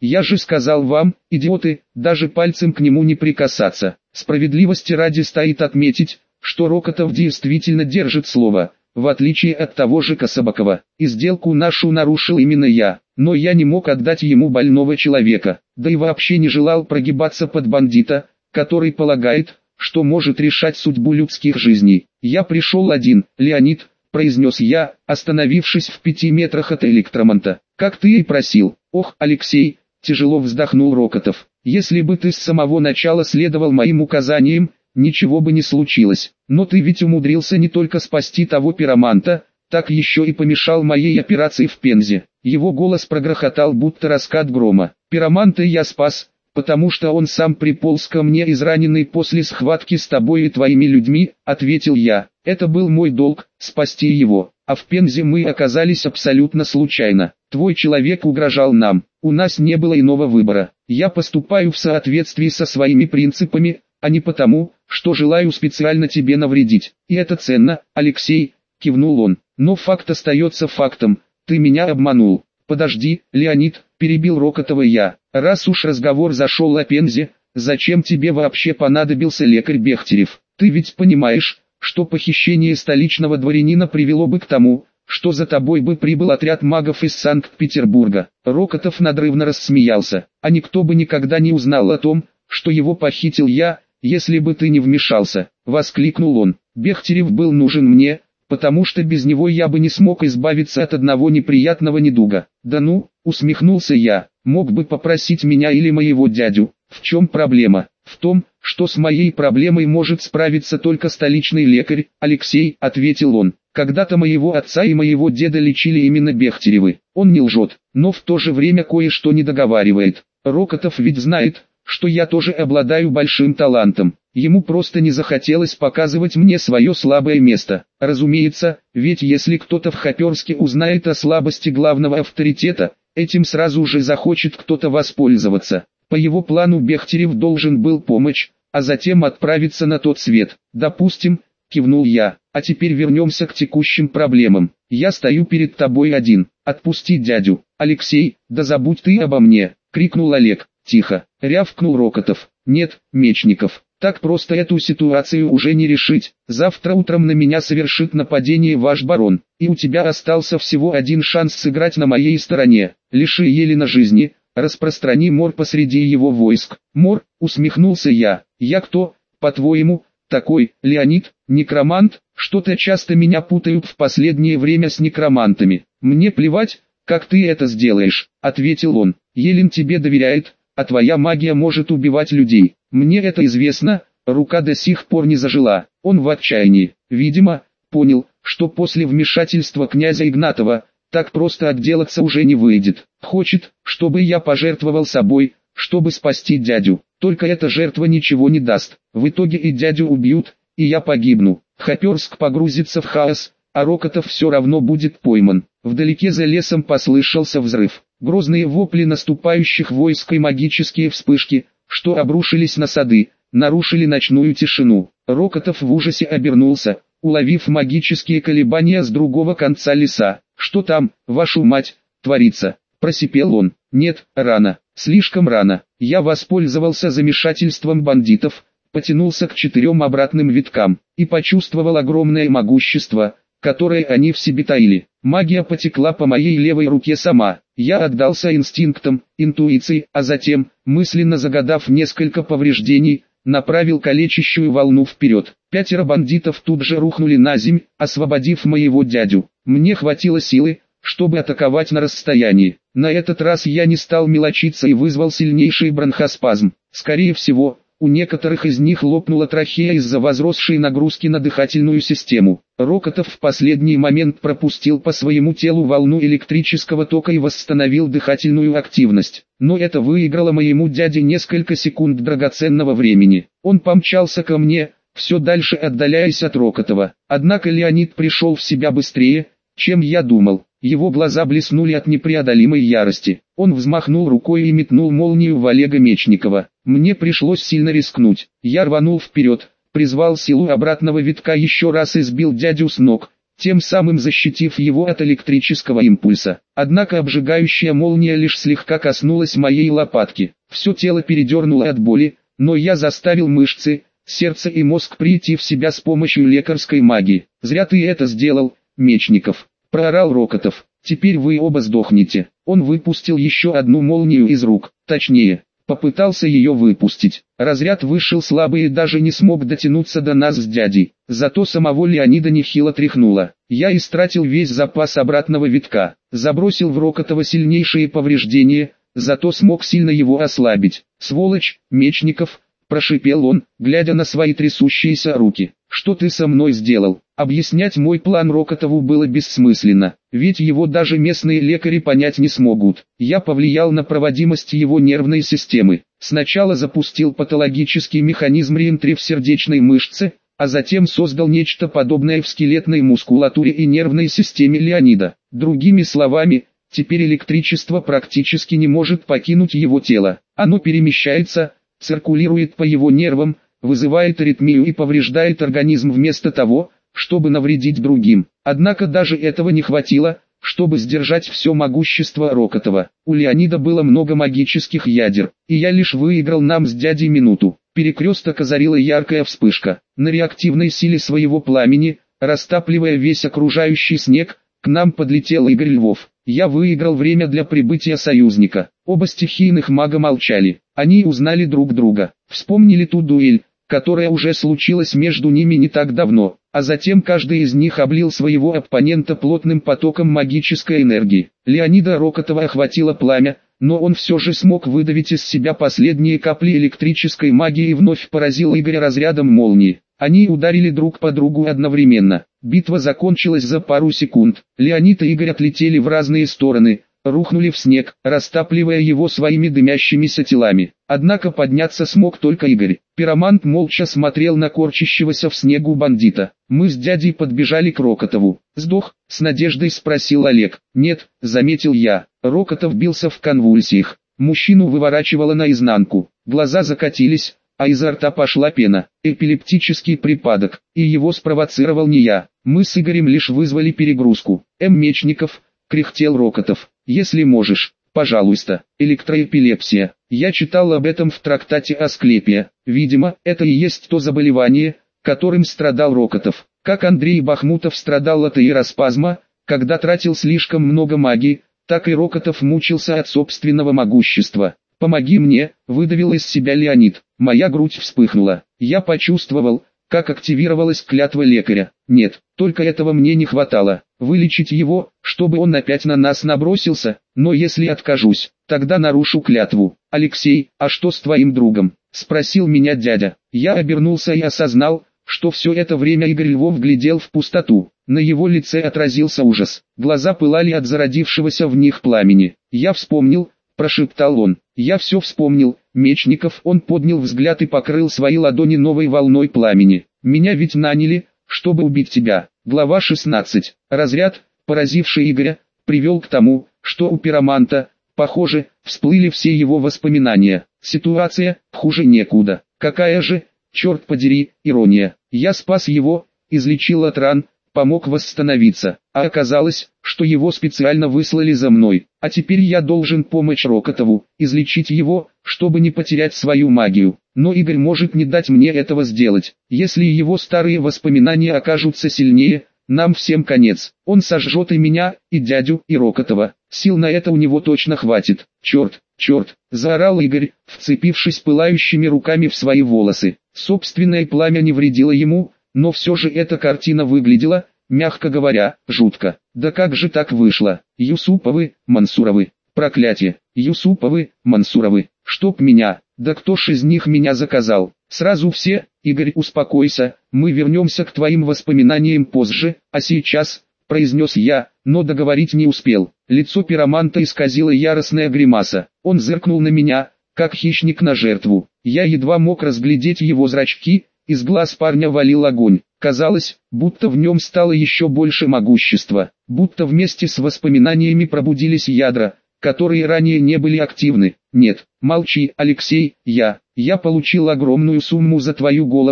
Я же сказал вам, идиоты, даже пальцем к нему не прикасаться. Справедливости ради стоит отметить, что Рокотов действительно держит слово, в отличие от того же Кособокова. И сделку нашу нарушил именно я, но я не мог отдать ему больного человека, да и вообще не желал прогибаться под бандита, который полагает, что может решать судьбу людских жизней. Я пришел один, Леонид, произнес я, остановившись в пяти метрах от электромонта. Как ты и просил. Ох, Алексей, тяжело вздохнул Рокотов. Если бы ты с самого начала следовал моим указаниям, ничего бы не случилось. Но ты ведь умудрился не только спасти того пироманта, так еще и помешал моей операции в Пензе. Его голос прогрохотал, будто раскат грома. Пироманта я спас, потому что он сам приполз ко мне израненный после схватки с тобой и твоими людьми, ответил я. Это был мой долг, спасти его, а в Пензе мы оказались абсолютно случайно. Твой человек угрожал нам, у нас не было иного выбора. Я поступаю в соответствии со своими принципами, а не потому, что желаю специально тебе навредить. И это ценно, Алексей, кивнул он. Но факт остается фактом, ты меня обманул. Подожди, Леонид, перебил Рокотова я. Раз уж разговор зашел о Пензе, зачем тебе вообще понадобился лекарь Бехтерев? Ты ведь понимаешь, что похищение столичного дворянина привело бы к тому, что за тобой бы прибыл отряд магов из Санкт-Петербурга. Рокотов надрывно рассмеялся, а никто бы никогда не узнал о том, что его похитил я, если бы ты не вмешался, воскликнул он. Бехтерев был нужен мне, потому что без него я бы не смог избавиться от одного неприятного недуга. Да ну, усмехнулся я, мог бы попросить меня или моего дядю. В чем проблема? В том, что с моей проблемой может справиться только столичный лекарь, Алексей, ответил он. Когда-то моего отца и моего деда лечили именно Бехтеревы. Он не лжет, но в то же время кое-что не договаривает. Рокотов ведь знает, что я тоже обладаю большим талантом. Ему просто не захотелось показывать мне свое слабое место. Разумеется, ведь если кто-то в Хоперске узнает о слабости главного авторитета, этим сразу же захочет кто-то воспользоваться. По его плану Бехтерев должен был помочь, а затем отправиться на тот свет. Допустим, кивнул я. А теперь вернемся к текущим проблемам. Я стою перед тобой один. Отпусти дядю. Алексей, да забудь ты обо мне, крикнул Олег. Тихо, рявкнул Рокотов. Нет, Мечников, так просто эту ситуацию уже не решить. Завтра утром на меня совершит нападение ваш барон, и у тебя остался всего один шанс сыграть на моей стороне. Лиши Елена жизни, распространи мор посреди его войск. Мор, усмехнулся я. Я кто, по-твоему, такой? Леонид, некромант? Что-то часто меня путают в последнее время с некромантами. Мне плевать, как ты это сделаешь, ответил он. Елен тебе доверяет, а твоя магия может убивать людей. Мне это известно, рука до сих пор не зажила. Он в отчаянии. Видимо, понял, что после вмешательства князя Игнатова, так просто отделаться уже не выйдет. Хочет, чтобы я пожертвовал собой, чтобы спасти дядю. Только эта жертва ничего не даст. В итоге и дядю убьют, и я погибну. Хоперск погрузится в хаос, а Рокотов все равно будет пойман. Вдалеке за лесом послышался взрыв. Грозные вопли наступающих войск и магические вспышки, что обрушились на сады, нарушили ночную тишину. Рокотов в ужасе обернулся, уловив магические колебания с другого конца леса. «Что там, вашу мать, творится?» – просипел он. «Нет, рано, слишком рано. Я воспользовался замешательством бандитов, потянулся к четырем обратным виткам и почувствовал огромное могущество, которое они в себе таили. Магия потекла по моей левой руке сама. Я отдался инстинктам, интуиции, а затем, мысленно загадав несколько повреждений, направил калечащую волну вперед. Пятеро бандитов тут же рухнули на земь, освободив моего дядю. Мне хватило силы, чтобы атаковать на расстоянии. На этот раз я не стал мелочиться и вызвал сильнейший бронхоспазм. Скорее всего, у некоторых из них лопнула трахея из-за возросшей нагрузки на дыхательную систему. Рокотов в последний момент пропустил по своему телу волну электрического тока и восстановил дыхательную активность. Но это выиграло моему дяде несколько секунд драгоценного времени. Он помчался ко мне, все дальше отдаляясь от Рокотова. Однако Леонид пришел в себя быстрее, чем я думал. Его глаза блеснули от непреодолимой ярости. Он взмахнул рукой и метнул молнию в Олега Мечникова. Мне пришлось сильно рискнуть. Я рванул вперед, призвал силу обратного витка, еще раз избил дядю с ног, тем самым защитив его от электрического импульса. Однако обжигающая молния лишь слегка коснулась моей лопатки. Все тело передернуло от боли, но я заставил мышцы, сердце и мозг прийти в себя с помощью лекарской магии. «Зря ты это сделал, Мечников», — проорал Рокотов. «Теперь вы оба сдохнете». Он выпустил еще одну молнию из рук, точнее, попытался ее выпустить. Разряд вышел слабый и даже не смог дотянуться до нас с дядей. Зато самого Леонида нехило тряхнуло. Я истратил весь запас обратного витка, забросил в Рокотова сильнейшие повреждения, зато смог сильно его ослабить. «Сволочь, Мечников», — прошипел он, глядя на свои трясущиеся руки. «Что ты со мной сделал?» Объяснять мой план Рокотову было бессмысленно, ведь его даже местные лекари понять не смогут. Я повлиял на проводимость его нервной системы. Сначала запустил патологический механизм реентри в сердечной мышце, а затем создал нечто подобное в скелетной мускулатуре и нервной системе Леонида. Другими словами, теперь электричество практически не может покинуть его тело. Оно перемещается, циркулирует по его нервам, вызывает аритмию и повреждает организм вместо того, чтобы навредить другим. Однако даже этого не хватило, чтобы сдержать все могущество Рокотова. У Леонида было много магических ядер, и я лишь выиграл нам с дядей минуту. Перекресток озарила яркая вспышка. На реактивной силе своего пламени, растапливая весь окружающий снег, к нам подлетел Игорь Львов. Я выиграл время для прибытия союзника. Оба стихийных мага молчали. Они узнали друг друга, вспомнили ту дуэль, которая уже случилась между ними не так давно, а затем каждый из них облил своего оппонента плотным потоком магической энергии. Леонида Рокотова охватило пламя, но он все же смог выдавить из себя последние капли электрической магии и вновь поразил Игоря разрядом молнии. Они ударили друг по другу одновременно. Битва закончилась за пару секунд. Леонид и Игорь отлетели в разные стороны, рухнули в снег, растапливая его своими дымящимися телами. Однако подняться смог только Игорь. Пиромант молча смотрел на корчащегося в снегу бандита. Мы с дядей подбежали к Рокотову. «Сдох?» — с надеждой спросил Олег. «Нет», — заметил я. Рокотов бился в конвульсиях. Мужчину выворачивало наизнанку. Глаза закатились, а изо рта пошла пена. Эпилептический припадок. И его спровоцировал не я. Мы с Игорем лишь вызвали перегрузку. «М. Мечников», — кряхтел Рокотов. «Если можешь, пожалуйста, электроэпилепсия. Я читал об этом в трактате Асклепия. Видимо, это и есть то заболевание, которым страдал Рокотов. Как Андрей Бахмутов страдал от иероспазма, когда тратил слишком много магии, так и Рокотов мучился от собственного могущества. «Помоги мне», — выдавил из себя Леонид. Моя грудь вспыхнула. Я почувствовал, как активировалась клятва лекаря. Нет, только этого мне не хватало. Вылечить его, чтобы он опять на нас набросился, но если откажусь, тогда нарушу клятву. «Алексей, а что с твоим другом?» — спросил меня дядя. Я обернулся и осознал, что все это время Игорь Львов глядел в пустоту. На его лице отразился ужас. Глаза пылали от зародившегося в них пламени. «Я вспомнил», — прошептал он. «Я все вспомнил, Мечников». Он поднял взгляд и покрыл свои ладони новой волной пламени. «Меня ведь наняли, чтобы убить тебя». Глава шестнадцать. Разряд, поразивший Игоря, привел к тому, что у пироманта, похоже, всплыли все его воспоминания. Ситуация, хуже некуда. Какая же, черт подери, ирония. Я спас его, излечил от ран, помог восстановиться, а оказалось, что его специально выслали за мной. А теперь я должен помочь Рокотову, излечить его, чтобы не потерять свою магию. Но Игорь может не дать мне этого сделать. Если его старые воспоминания окажутся сильнее, нам всем конец. Он сожжет и меня, и дядю, и Рокотова. Сил на это у него точно хватит. Черт, черт, заорал Игорь, вцепившись пылающими руками в свои волосы. Собственное пламя не вредило ему, но все же эта картина выглядела, мягко говоря, жутко. Да как же так вышло? Юсуповы, Мансуровы. Проклятие. Юсуповы, Мансуровы. Чтоб меня. Да кто ж из них меня заказал? Сразу все? Игорь, успокойся, мы вернемся к твоим воспоминаниям позже, а сейчас, произнес я, но договорить не успел. Лицо пироманта исказило яростная гримаса. Он зыркнул на меня, как хищник на жертву. Я едва мог разглядеть его зрачки. Из глаз парня валил огонь. Казалось, будто в нем стало еще больше могущества, будто вместе с воспоминаниями пробудились ядра, которые ранее не были активны. Нет, молчи, Алексей, я, я получил огромную сумму за твою голову,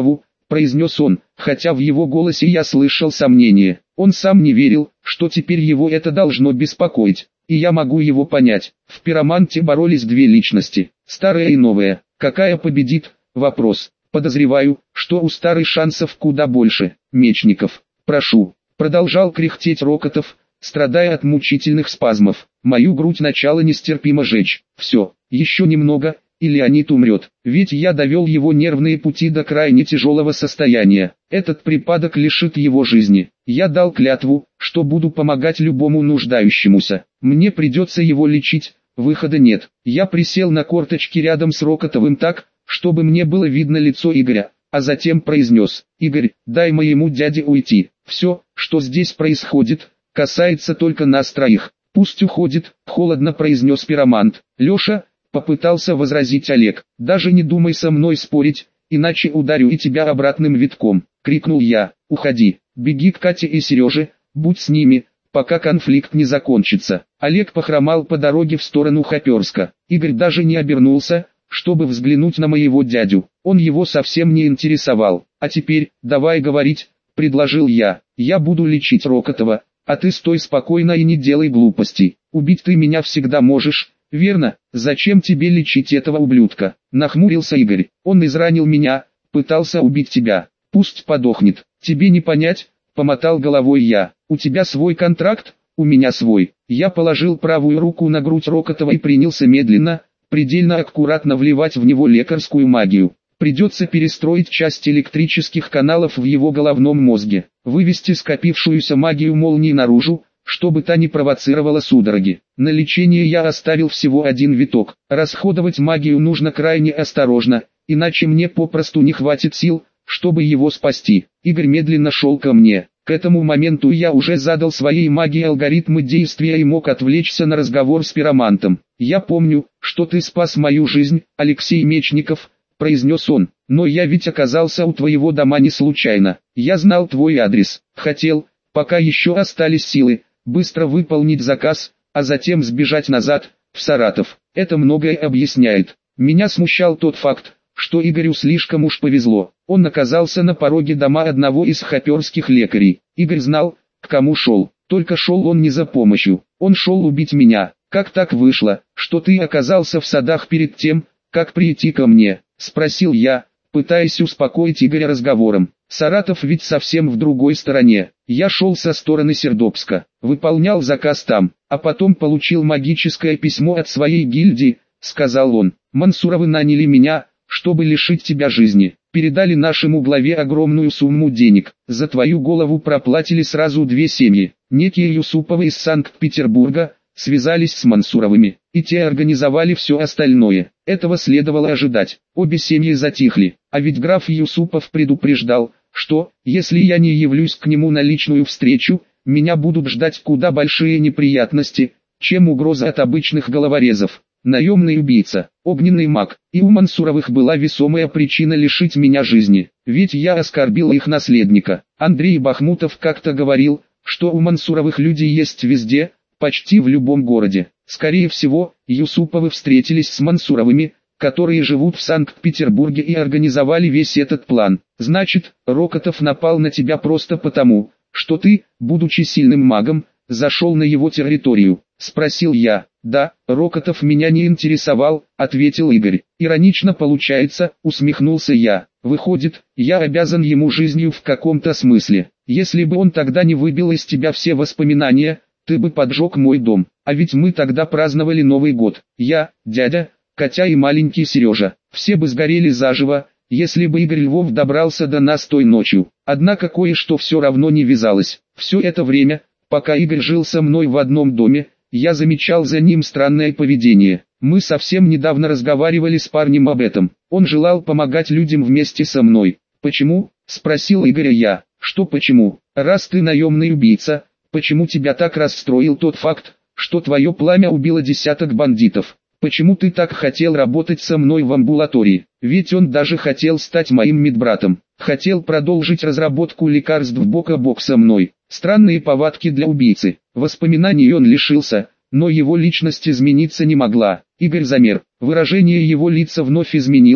произнес он, хотя в его голосе я слышал сомнение. Он сам не верил, что теперь его это должно беспокоить. И я могу его понять. В пироманте боролись две личности, старая и новая. Какая победит? Вопрос. Подозреваю, что у старой шансов куда больше. Мечников. Прошу. Продолжал кряхтеть Рокотов, страдая от мучительных спазмов. Мою грудь начала нестерпимо жечь. Все, еще немного, и Леонид умрет. Ведь я довел его нервные пути до крайне тяжелого состояния. Этот припадок лишит его жизни. Я дал клятву, что буду помогать любому нуждающемуся. Мне придется его лечить, выхода нет. Я присел на корточки рядом с Рокотовым так, чтобы мне было видно лицо Игоря, а затем произнес: «Игорь, дай моему дяде уйти. Все, что здесь происходит, касается только нас троих. Пусть уходит», — холодно произнес пиромант. «Леша», — попытался возразить Олег, — «даже не думай со мной спорить, иначе ударю и тебя обратным витком», — крикнул я. «Уходи, беги к Кате и Сереже, будь с ними, пока конфликт не закончится». Олег похромал по дороге в сторону Хоперска. Игорь даже не обернулся, чтобы взглянуть на моего дядю. Он его совсем не интересовал. «А теперь, давай говорить», — предложил я. «Я буду лечить Рокотова, а ты стой спокойно и не делай глупостей. Убить ты меня всегда можешь, верно? Зачем тебе лечить этого ублюдка?» Нахмурился Игорь. «Он изранил меня, пытался убить тебя. Пусть подохнет. Тебе не понять», — помотал головой я. «У тебя свой контракт, у меня свой». Я положил правую руку на грудь Рокотова и принялся медленно, предельно аккуратно вливать в него лекарскую магию. Придется перестроить часть электрических каналов в его головном мозге, вывести скопившуюся магию молнии наружу, чтобы та не провоцировала судороги. На лечение я оставил всего один виток. Расходовать магию нужно крайне осторожно, иначе мне попросту не хватит сил, чтобы его спасти. Игорь медленно шел ко мне. К этому моменту я уже задал своей магии алгоритмы действия и мог отвлечься на разговор с пиромантом. «Я помню, что ты спас мою жизнь, Алексей Мечников», — произнес он, — «но я ведь оказался у твоего дома не случайно. Я знал твой адрес, хотел, пока еще остались силы, быстро выполнить заказ, а затем сбежать назад, в Саратов. Это многое объясняет». Меня смущал тот факт, что Игорю слишком уж повезло. Он оказался на пороге дома одного из хоперских лекарей. Игорь знал, к кому шел. Только шел он не за помощью. Он шел убить меня. «Как так вышло, что ты оказался в садах перед тем, как прийти ко мне?» — спросил я, пытаясь успокоить Игоря разговором. «Саратов ведь совсем в другой стороне. Я шел со стороны Сердобска, выполнял заказ там, а потом получил магическое письмо от своей гильдии», — сказал он. «Мансуровы наняли меня, чтобы лишить тебя жизни. Передали нашему главе огромную сумму денег. За твою голову проплатили сразу две семьи. Некие Юсуповы из Санкт-Петербурга связались с Мансуровыми, и те организовали все остальное. Этого следовало ожидать». Обе семьи затихли, а ведь граф Юсупов предупреждал, что, если я не явлюсь к нему на личную встречу, меня будут ждать куда большие неприятности, чем угроза от обычных головорезов. Наемный убийца, огненный маг, и у Мансуровых была весомая причина лишить меня жизни, ведь я оскорбил их наследника. Андрей Бахмутов как-то говорил, что у Мансуровых люди есть везде, почти в любом городе. Скорее всего, Юсуповы встретились с Мансуровыми, которые живут в Санкт-Петербурге и организовали весь этот план. «Значит, Рокотов напал на тебя просто потому, что ты, будучи сильным магом, зашел на его территорию?» — спросил я. «Да, Рокотов меня не интересовал», — ответил Игорь. «Иронично получается», — усмехнулся я. «Выходит, я обязан ему жизнью в каком-то смысле. Если бы он тогда не выбил из тебя все воспоминания, ты бы поджег мой дом. А ведь мы тогда праздновали Новый год. Я, дядя, Катя и маленький Сережа. Все бы сгорели заживо, если бы Игорь Львов добрался до нас той ночью. Однако кое-что все равно не вязалось. Все это время, пока Игорь жил со мной в одном доме, я замечал за ним странное поведение. Мы совсем недавно разговаривали с парнем об этом. Он желал помогать людям вместе со мной. «Почему?» — спросил Игоря я. «Что почему? Раз ты наемный убийца, почему тебя так расстроил тот факт, что твое пламя убило десяток бандитов? Почему ты так хотел работать со мной в амбулатории? Ведь он даже хотел стать моим медбратом. Хотел продолжить разработку лекарств бок о бок со мной. Странные повадки для убийцы. Воспоминаний он лишился, но его личность измениться не могла». Игорь замер. Выражение его лица вновь изменилось,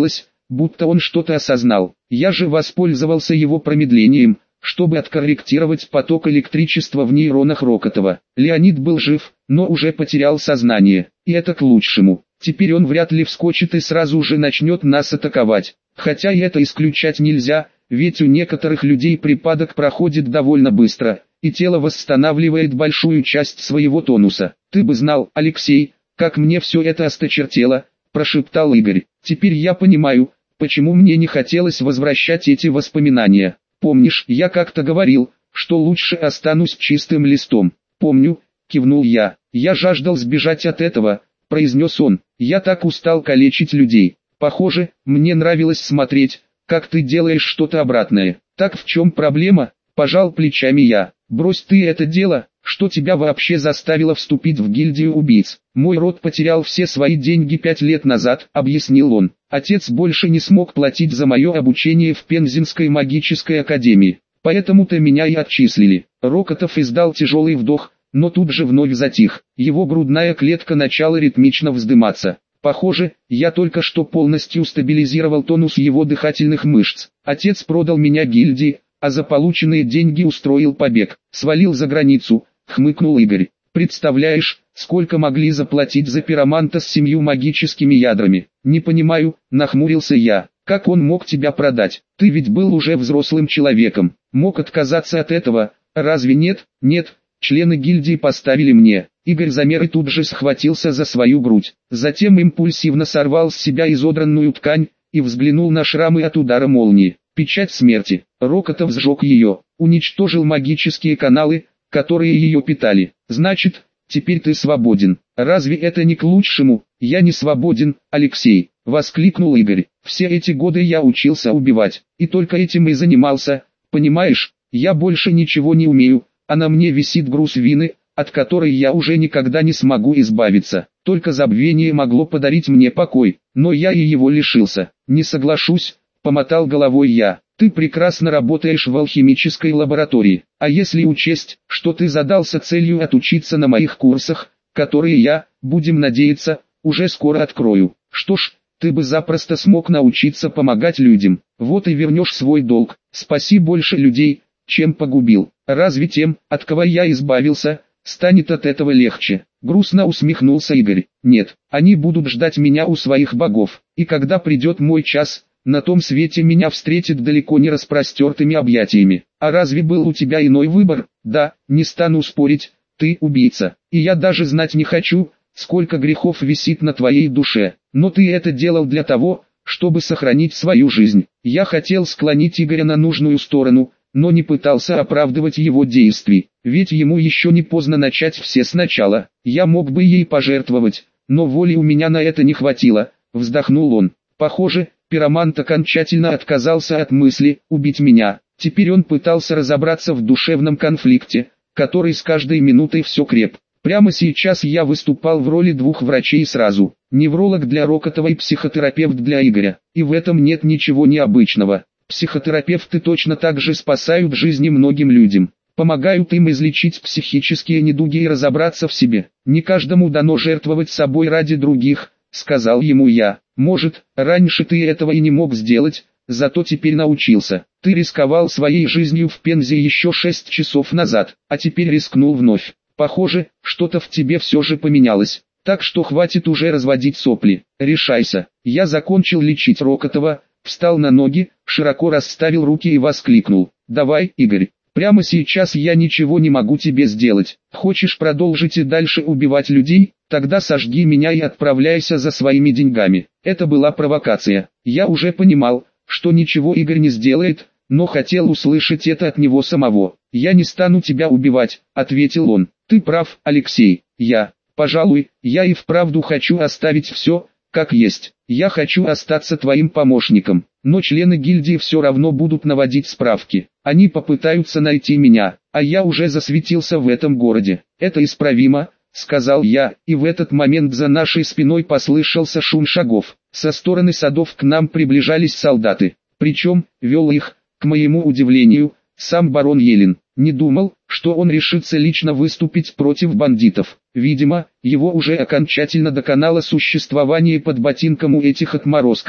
будто он что-то осознал. Я же воспользовался его промедлением, чтобы откорректировать поток электричества в нейронах Рокотова. Леонид был жив, но уже потерял сознание, и это к лучшему. Теперь он вряд ли вскочит и сразу же начнет нас атаковать. Хотя и это исключать нельзя, ведь у некоторых людей припадок проходит довольно быстро, и тело восстанавливает большую часть своего тонуса. «Ты бы знал, Алексей, как мне все это осточертело», – прошептал Игорь. «Теперь я понимаю, почему мне не хотелось возвращать эти воспоминания. Помнишь, я как-то говорил, что лучше останусь чистым листом?» «Помню», – кивнул я. «Я жаждал сбежать от этого», – произнес он. «Я так устал калечить людей. Похоже, мне нравилось смотреть, как ты делаешь что-то обратное. Так в чем проблема?» – пожал плечами я. «Брось ты это дело, что тебя вообще заставило вступить в гильдию убийц. Мой род потерял все свои деньги пять лет назад», – объяснил он. «Отец больше не смог платить за мое обучение в Пензенской магической академии, поэтому-то меня и отчислили». Рокотов издал тяжелый вдох, но тут же вновь затих. Его грудная клетка начала ритмично вздыматься. Похоже, я только что полностью стабилизировал тонус его дыхательных мышц. Отец продал меня гильдии, а за полученные деньги устроил побег. Свалил за границу, хмыкнул Игорь. Представляешь, сколько могли заплатить за пироманта с семью магическими ядрами? Не понимаю, нахмурился я. Как он мог тебя продать? Ты ведь был уже взрослым человеком. Мог отказаться от этого, разве нет? Нет. Члены гильдии поставили мне. Игорь замер и тут же схватился за свою грудь. Затем импульсивно сорвал с себя изодранную ткань и взглянул на шрамы от удара молнии. Печать смерти. Рокотов сжег ее, уничтожил магические каналы, которые ее питали. Значит, теперь ты свободен. Разве это не к лучшему? Я не свободен, Алексей, воскликнул Игорь. Все эти годы я учился убивать, и только этим и занимался. Понимаешь, я больше ничего не умею. А на мне висит груз вины, от которой я уже никогда не смогу избавиться. Только забвение могло подарить мне покой, но я и его лишился. Не соглашусь, помотал головой я. Ты прекрасно работаешь в алхимической лаборатории. А если учесть, что ты задался целью отучиться на моих курсах, которые я, будем надеяться, уже скоро открою. Что ж, ты бы запросто смог научиться помогать людям. Вот и вернешь свой долг. Спаси больше людей, чем погубил. Разве тем, от кого я избавился, станет от этого легче? Грустно усмехнулся Игорь. Нет, они будут ждать меня у своих богов. И когда придет мой час, на том свете меня встретят далеко не распростертыми объятиями. А разве был у тебя иной выбор? Да, не стану спорить, ты убийца. И я даже знать не хочу, сколько грехов висит на твоей душе. Но ты это делал для того, чтобы сохранить свою жизнь. Я хотел склонить Игоря на нужную сторону, но не пытался оправдывать его действий, ведь ему еще не поздно начать все сначала. Я мог бы ей пожертвовать, но воли у меня на это не хватило, вздохнул он. Похоже, пиромант окончательно отказался от мысли убить меня. Теперь он пытался разобраться в душевном конфликте, который с каждой минутой все креп. Прямо сейчас я выступал в роли двух врачей сразу, невролог для Рокотова и психотерапевт для Игоря, и в этом нет ничего необычного. Психотерапевты точно так же спасают жизни многим людям, помогают им излечить психические недуги и разобраться в себе. Не каждому дано жертвовать собой ради других, сказал ему я. Может, раньше ты этого и не мог сделать, зато теперь научился. Ты рисковал своей жизнью в Пензе еще шесть часов назад, а теперь рискнул вновь. Похоже, что-то в тебе все же поменялось. Так что хватит уже разводить сопли. Решайся. Я закончил лечить Рокотова, встал на ноги, широко расставил руки и воскликнул. «Давай, Игорь, прямо сейчас я ничего не могу тебе сделать. Хочешь продолжить и дальше убивать людей? Тогда сожги меня и отправляйся за своими деньгами». Это была провокация. Я уже понимал, что ничего Игорь не сделает, но хотел услышать это от него самого. «Я не стану тебя убивать», — ответил он. «Ты прав, Алексей. Я, пожалуй, я и вправду хочу оставить все, как есть. Я хочу остаться твоим помощником, но члены гильдии все равно будут наводить справки. Они попытаются найти меня, а я уже засветился в этом городе. Это исправимо», — сказал я, и в этот момент за нашей спиной послышался шум шагов. Со стороны садов к нам приближались солдаты, причем, вел их, к моему удивлению, сам барон Елен. Не думал, что он решится лично выступить против бандитов. Видимо, его уже окончательно доконало существование под ботинком у этих отморозков.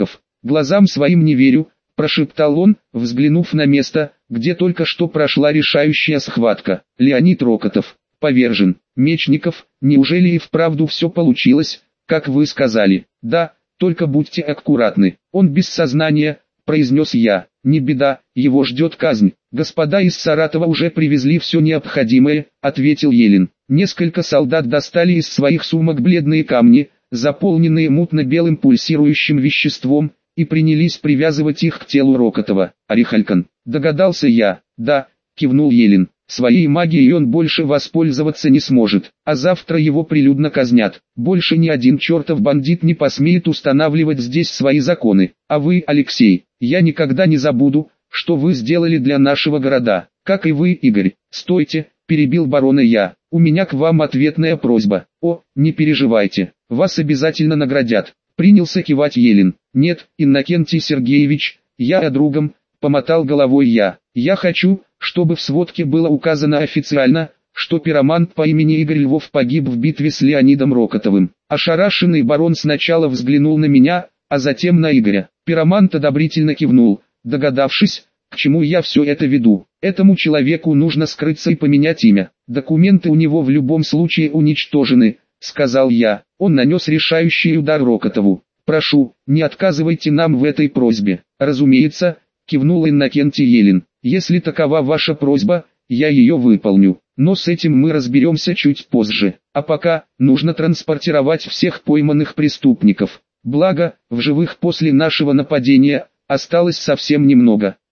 глазам своим не верю, прошептал он, взглянув на место, где только что прошла решающая схватка. Леонид Рокотов повержен. Мечников, неужели и вправду все получилось, как вы сказали? Да, только будьте аккуратны. Он без сознания, произнес я. Не беда, его ждет казнь. Господа из Саратова уже привезли все необходимое, ответил Елин. Несколько солдат достали из своих сумок бледные камни, заполненные мутно-белым пульсирующим веществом, и принялись привязывать их к телу Рокотова. Орехалькан, догадался я. Да, кивнул Елин. Своей магией он больше воспользоваться не сможет, а завтра его прилюдно казнят. Больше ни один чертов бандит не посмеет устанавливать здесь свои законы. А вы, Алексей, я никогда не забуду, что вы сделали для нашего города. Как и вы, Игорь. Стойте, перебил барона я. У меня к вам ответная просьба. О, не переживайте, вас обязательно наградят. Принялся кивать Елин. Нет, Иннокентий Сергеевич, я о другом, помотал головой я. Я хочу, чтобы в сводке было указано официально, что пиромант по имени Игорь Львов погиб в битве с Леонидом Рокотовым. Ошарашенный барон сначала взглянул на меня, а затем на Игоря. Пиромант одобрительно кивнул, догадавшись, к чему я все это веду. Этому человеку нужно скрыться и поменять имя. Документы у него в любом случае уничтожены, сказал я. Он нанес решающий удар Рокотову. Прошу, не отказывайте нам в этой просьбе. Разумеется, кивнул Иннокентий Елин. Если такова ваша просьба, я ее выполню. Но с этим мы разберемся чуть позже. А пока, нужно транспортировать всех пойманных преступников. Благо, в живых после нашего нападения, осталось совсем немного.